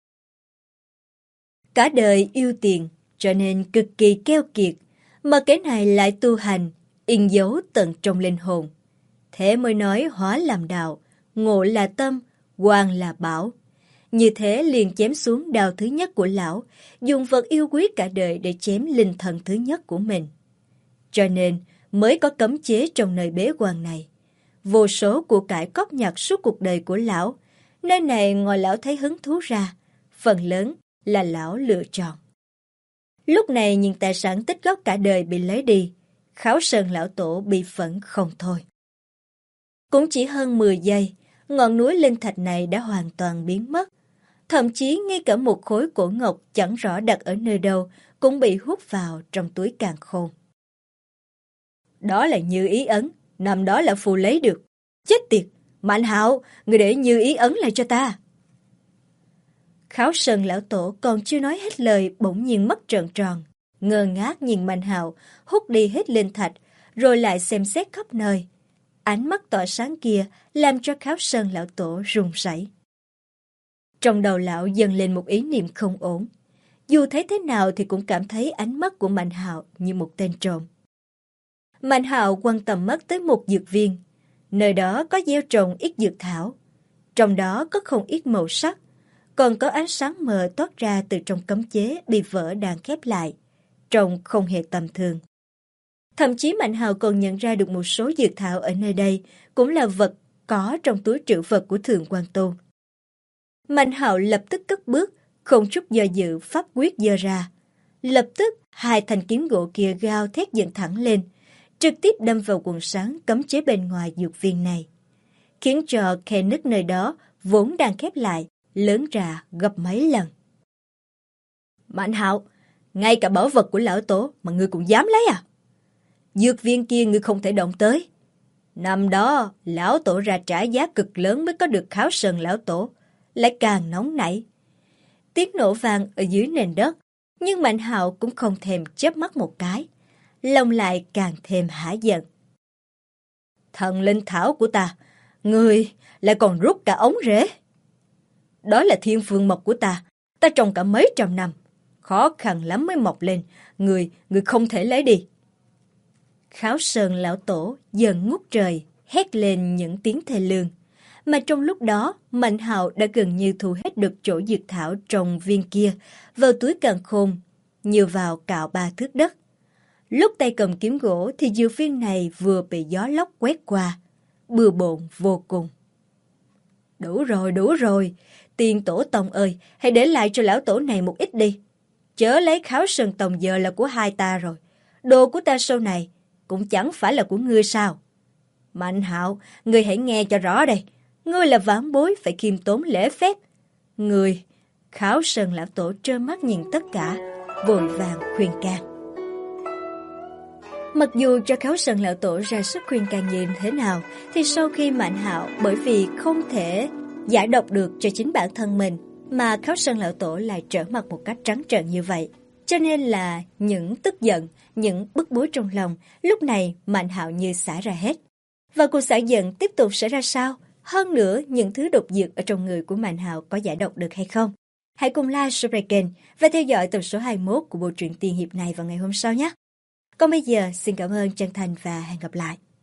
Cả đời yêu tiền, cho nên cực kỳ keo kiệt, mà cái này lại tu hành, in dấu tận trong linh hồn. Thế mới nói hóa làm đạo, ngộ là tâm, quan là bảo. Như thế liền chém xuống đao thứ nhất của lão, dùng vật yêu quý cả đời để chém linh thần thứ nhất của mình. Cho nên mới có cấm chế trong nơi bế quan này. Vô số của cải cóp nhặt suốt cuộc đời của lão, nơi này ngoài lão thấy hứng thú ra, phần lớn là lão lựa chọn. Lúc này nhìn tài sản tích góp cả đời bị lấy đi, Kháo Sơn lão tổ bị phẫn không thôi. Cũng chỉ hơn 10 giây, ngọn núi linh thạch này đã hoàn toàn biến mất. Thậm chí ngay cả một khối cổ ngọc chẳng rõ đặt ở nơi đâu cũng bị hút vào trong túi càn khôn. Đó là Như Ý ấn, năm đó là phù lấy được. Chết tiệt, Mạnh Hạo, người để Như Ý ấn lại cho ta. Kháo Sơn lão tổ còn chưa nói hết lời bỗng nhiên mắt trợn tròn, ngơ ngác nhìn Mạnh Hạo hút đi hết linh thạch, rồi lại xem xét khắp nơi. Ánh mắt tỏa sáng kia làm cho Kháo Sơn lão tổ run rẩy. Trong đầu lão dâng lên một ý niệm không ổn. Dù thấy thế nào thì cũng cảm thấy ánh mắt của Mạnh Hạo như một tên trộm. Mạnh Hạo quăng tầm mắt tới một dược viên. Nơi đó có gieo trồng ít dược thảo. Trong đó có không ít màu sắc. Còn có ánh sáng mờ toát ra từ trong cấm chế bị vỡ đang khép lại. Trông không hề tầm thường. Thậm chí Mạnh Hạo còn nhận ra được một số dược thảo ở nơi đây cũng là vật có trong túi trữ vật của Thượng Quan Tu. Mạnh Hạo lập tức cất bước, không chút do dự pháp quyết giơ ra. Lập tức, hai thanh kiếm gỗ kia gào thét dựng thẳng lên, trực tiếp đâm vào quần sáng cấm chế bên ngoài dược viên này, khiến cho khe nứt nơi đó vốn đang khép lại, lớn ra gấp mấy lần. Mạnh Hạo, ngay cả bảo vật của lão tổ mà ngươi cũng dám lấy à? Dược viên kia ngươi không thể động tới. Năm đó, lão tổ ra trả giá cực lớn mới có được Kháo Sơn lão tổ, lại càng nóng nảy. Tiếng nổ vang ở dưới nền đất, nhưng Mạnh Hạo cũng không thèm chớp mắt một cái, lòng lại càng thêm hả giận. Thần linh thảo của ta, ngươi lại còn rút cả ống rễ. Đó là thiên phương mộc của ta trồng cả mấy trăm năm, khó khăn lắm mới mọc lên, ngươi không thể lấy đi. Kháo Sơn lão tổ giận ngút trời, hét lên những tiếng thê lương. Mà trong lúc đó, Mạnh Hạo đã gần như thu hết được chỗ dược thảo trong viên kia vào túi càn khôn, như vào cạo 3 thước đất. Lúc tay cầm kiếm gỗ thì dược viên này vừa bị gió lốc quét qua, bừa bộn vô cùng. Đủ rồi, tiền tổ tông ơi, hãy để lại cho lão tổ này một ít đi. Chớ lấy Kháo Sơn tông giờ là của hai ta rồi, đồ của ta sau này cũng chẳng phải là của ngươi sao. Mạnh Hạo, ngươi hãy nghe cho rõ đây. Ngươi là vãn bối phải khiêm tốn lễ phép. Ngươi, Kháo Sơn lão tổ trơ mắt nhìn tất cả, vội vàng khuyên can. Mặc dù cho Kháo Sơn lão tổ ra sức khuyên can như thế nào, thì sau khi Mạnh Hạo bởi vì không thể giải độc được cho chính bản thân mình, mà Kháo Sơn lão tổ lại trở mặt một cách trắng trợn như vậy. Cho nên là những tức giận, những bức bối trong lòng, lúc này Mạnh Hạo như xả ra hết. Và cuộc xả giận tiếp tục sẽ ra sao? Hơn nữa, những thứ độc dược ở trong người của Mạnh Hạo có giải độc được hay không? Hãy cùng like, subscribe kênh và theo dõi tập số 21 của bộ truyện tiên hiệp này vào ngày hôm sau nhé. Còn bây giờ, xin cảm ơn chân thành và hẹn gặp lại.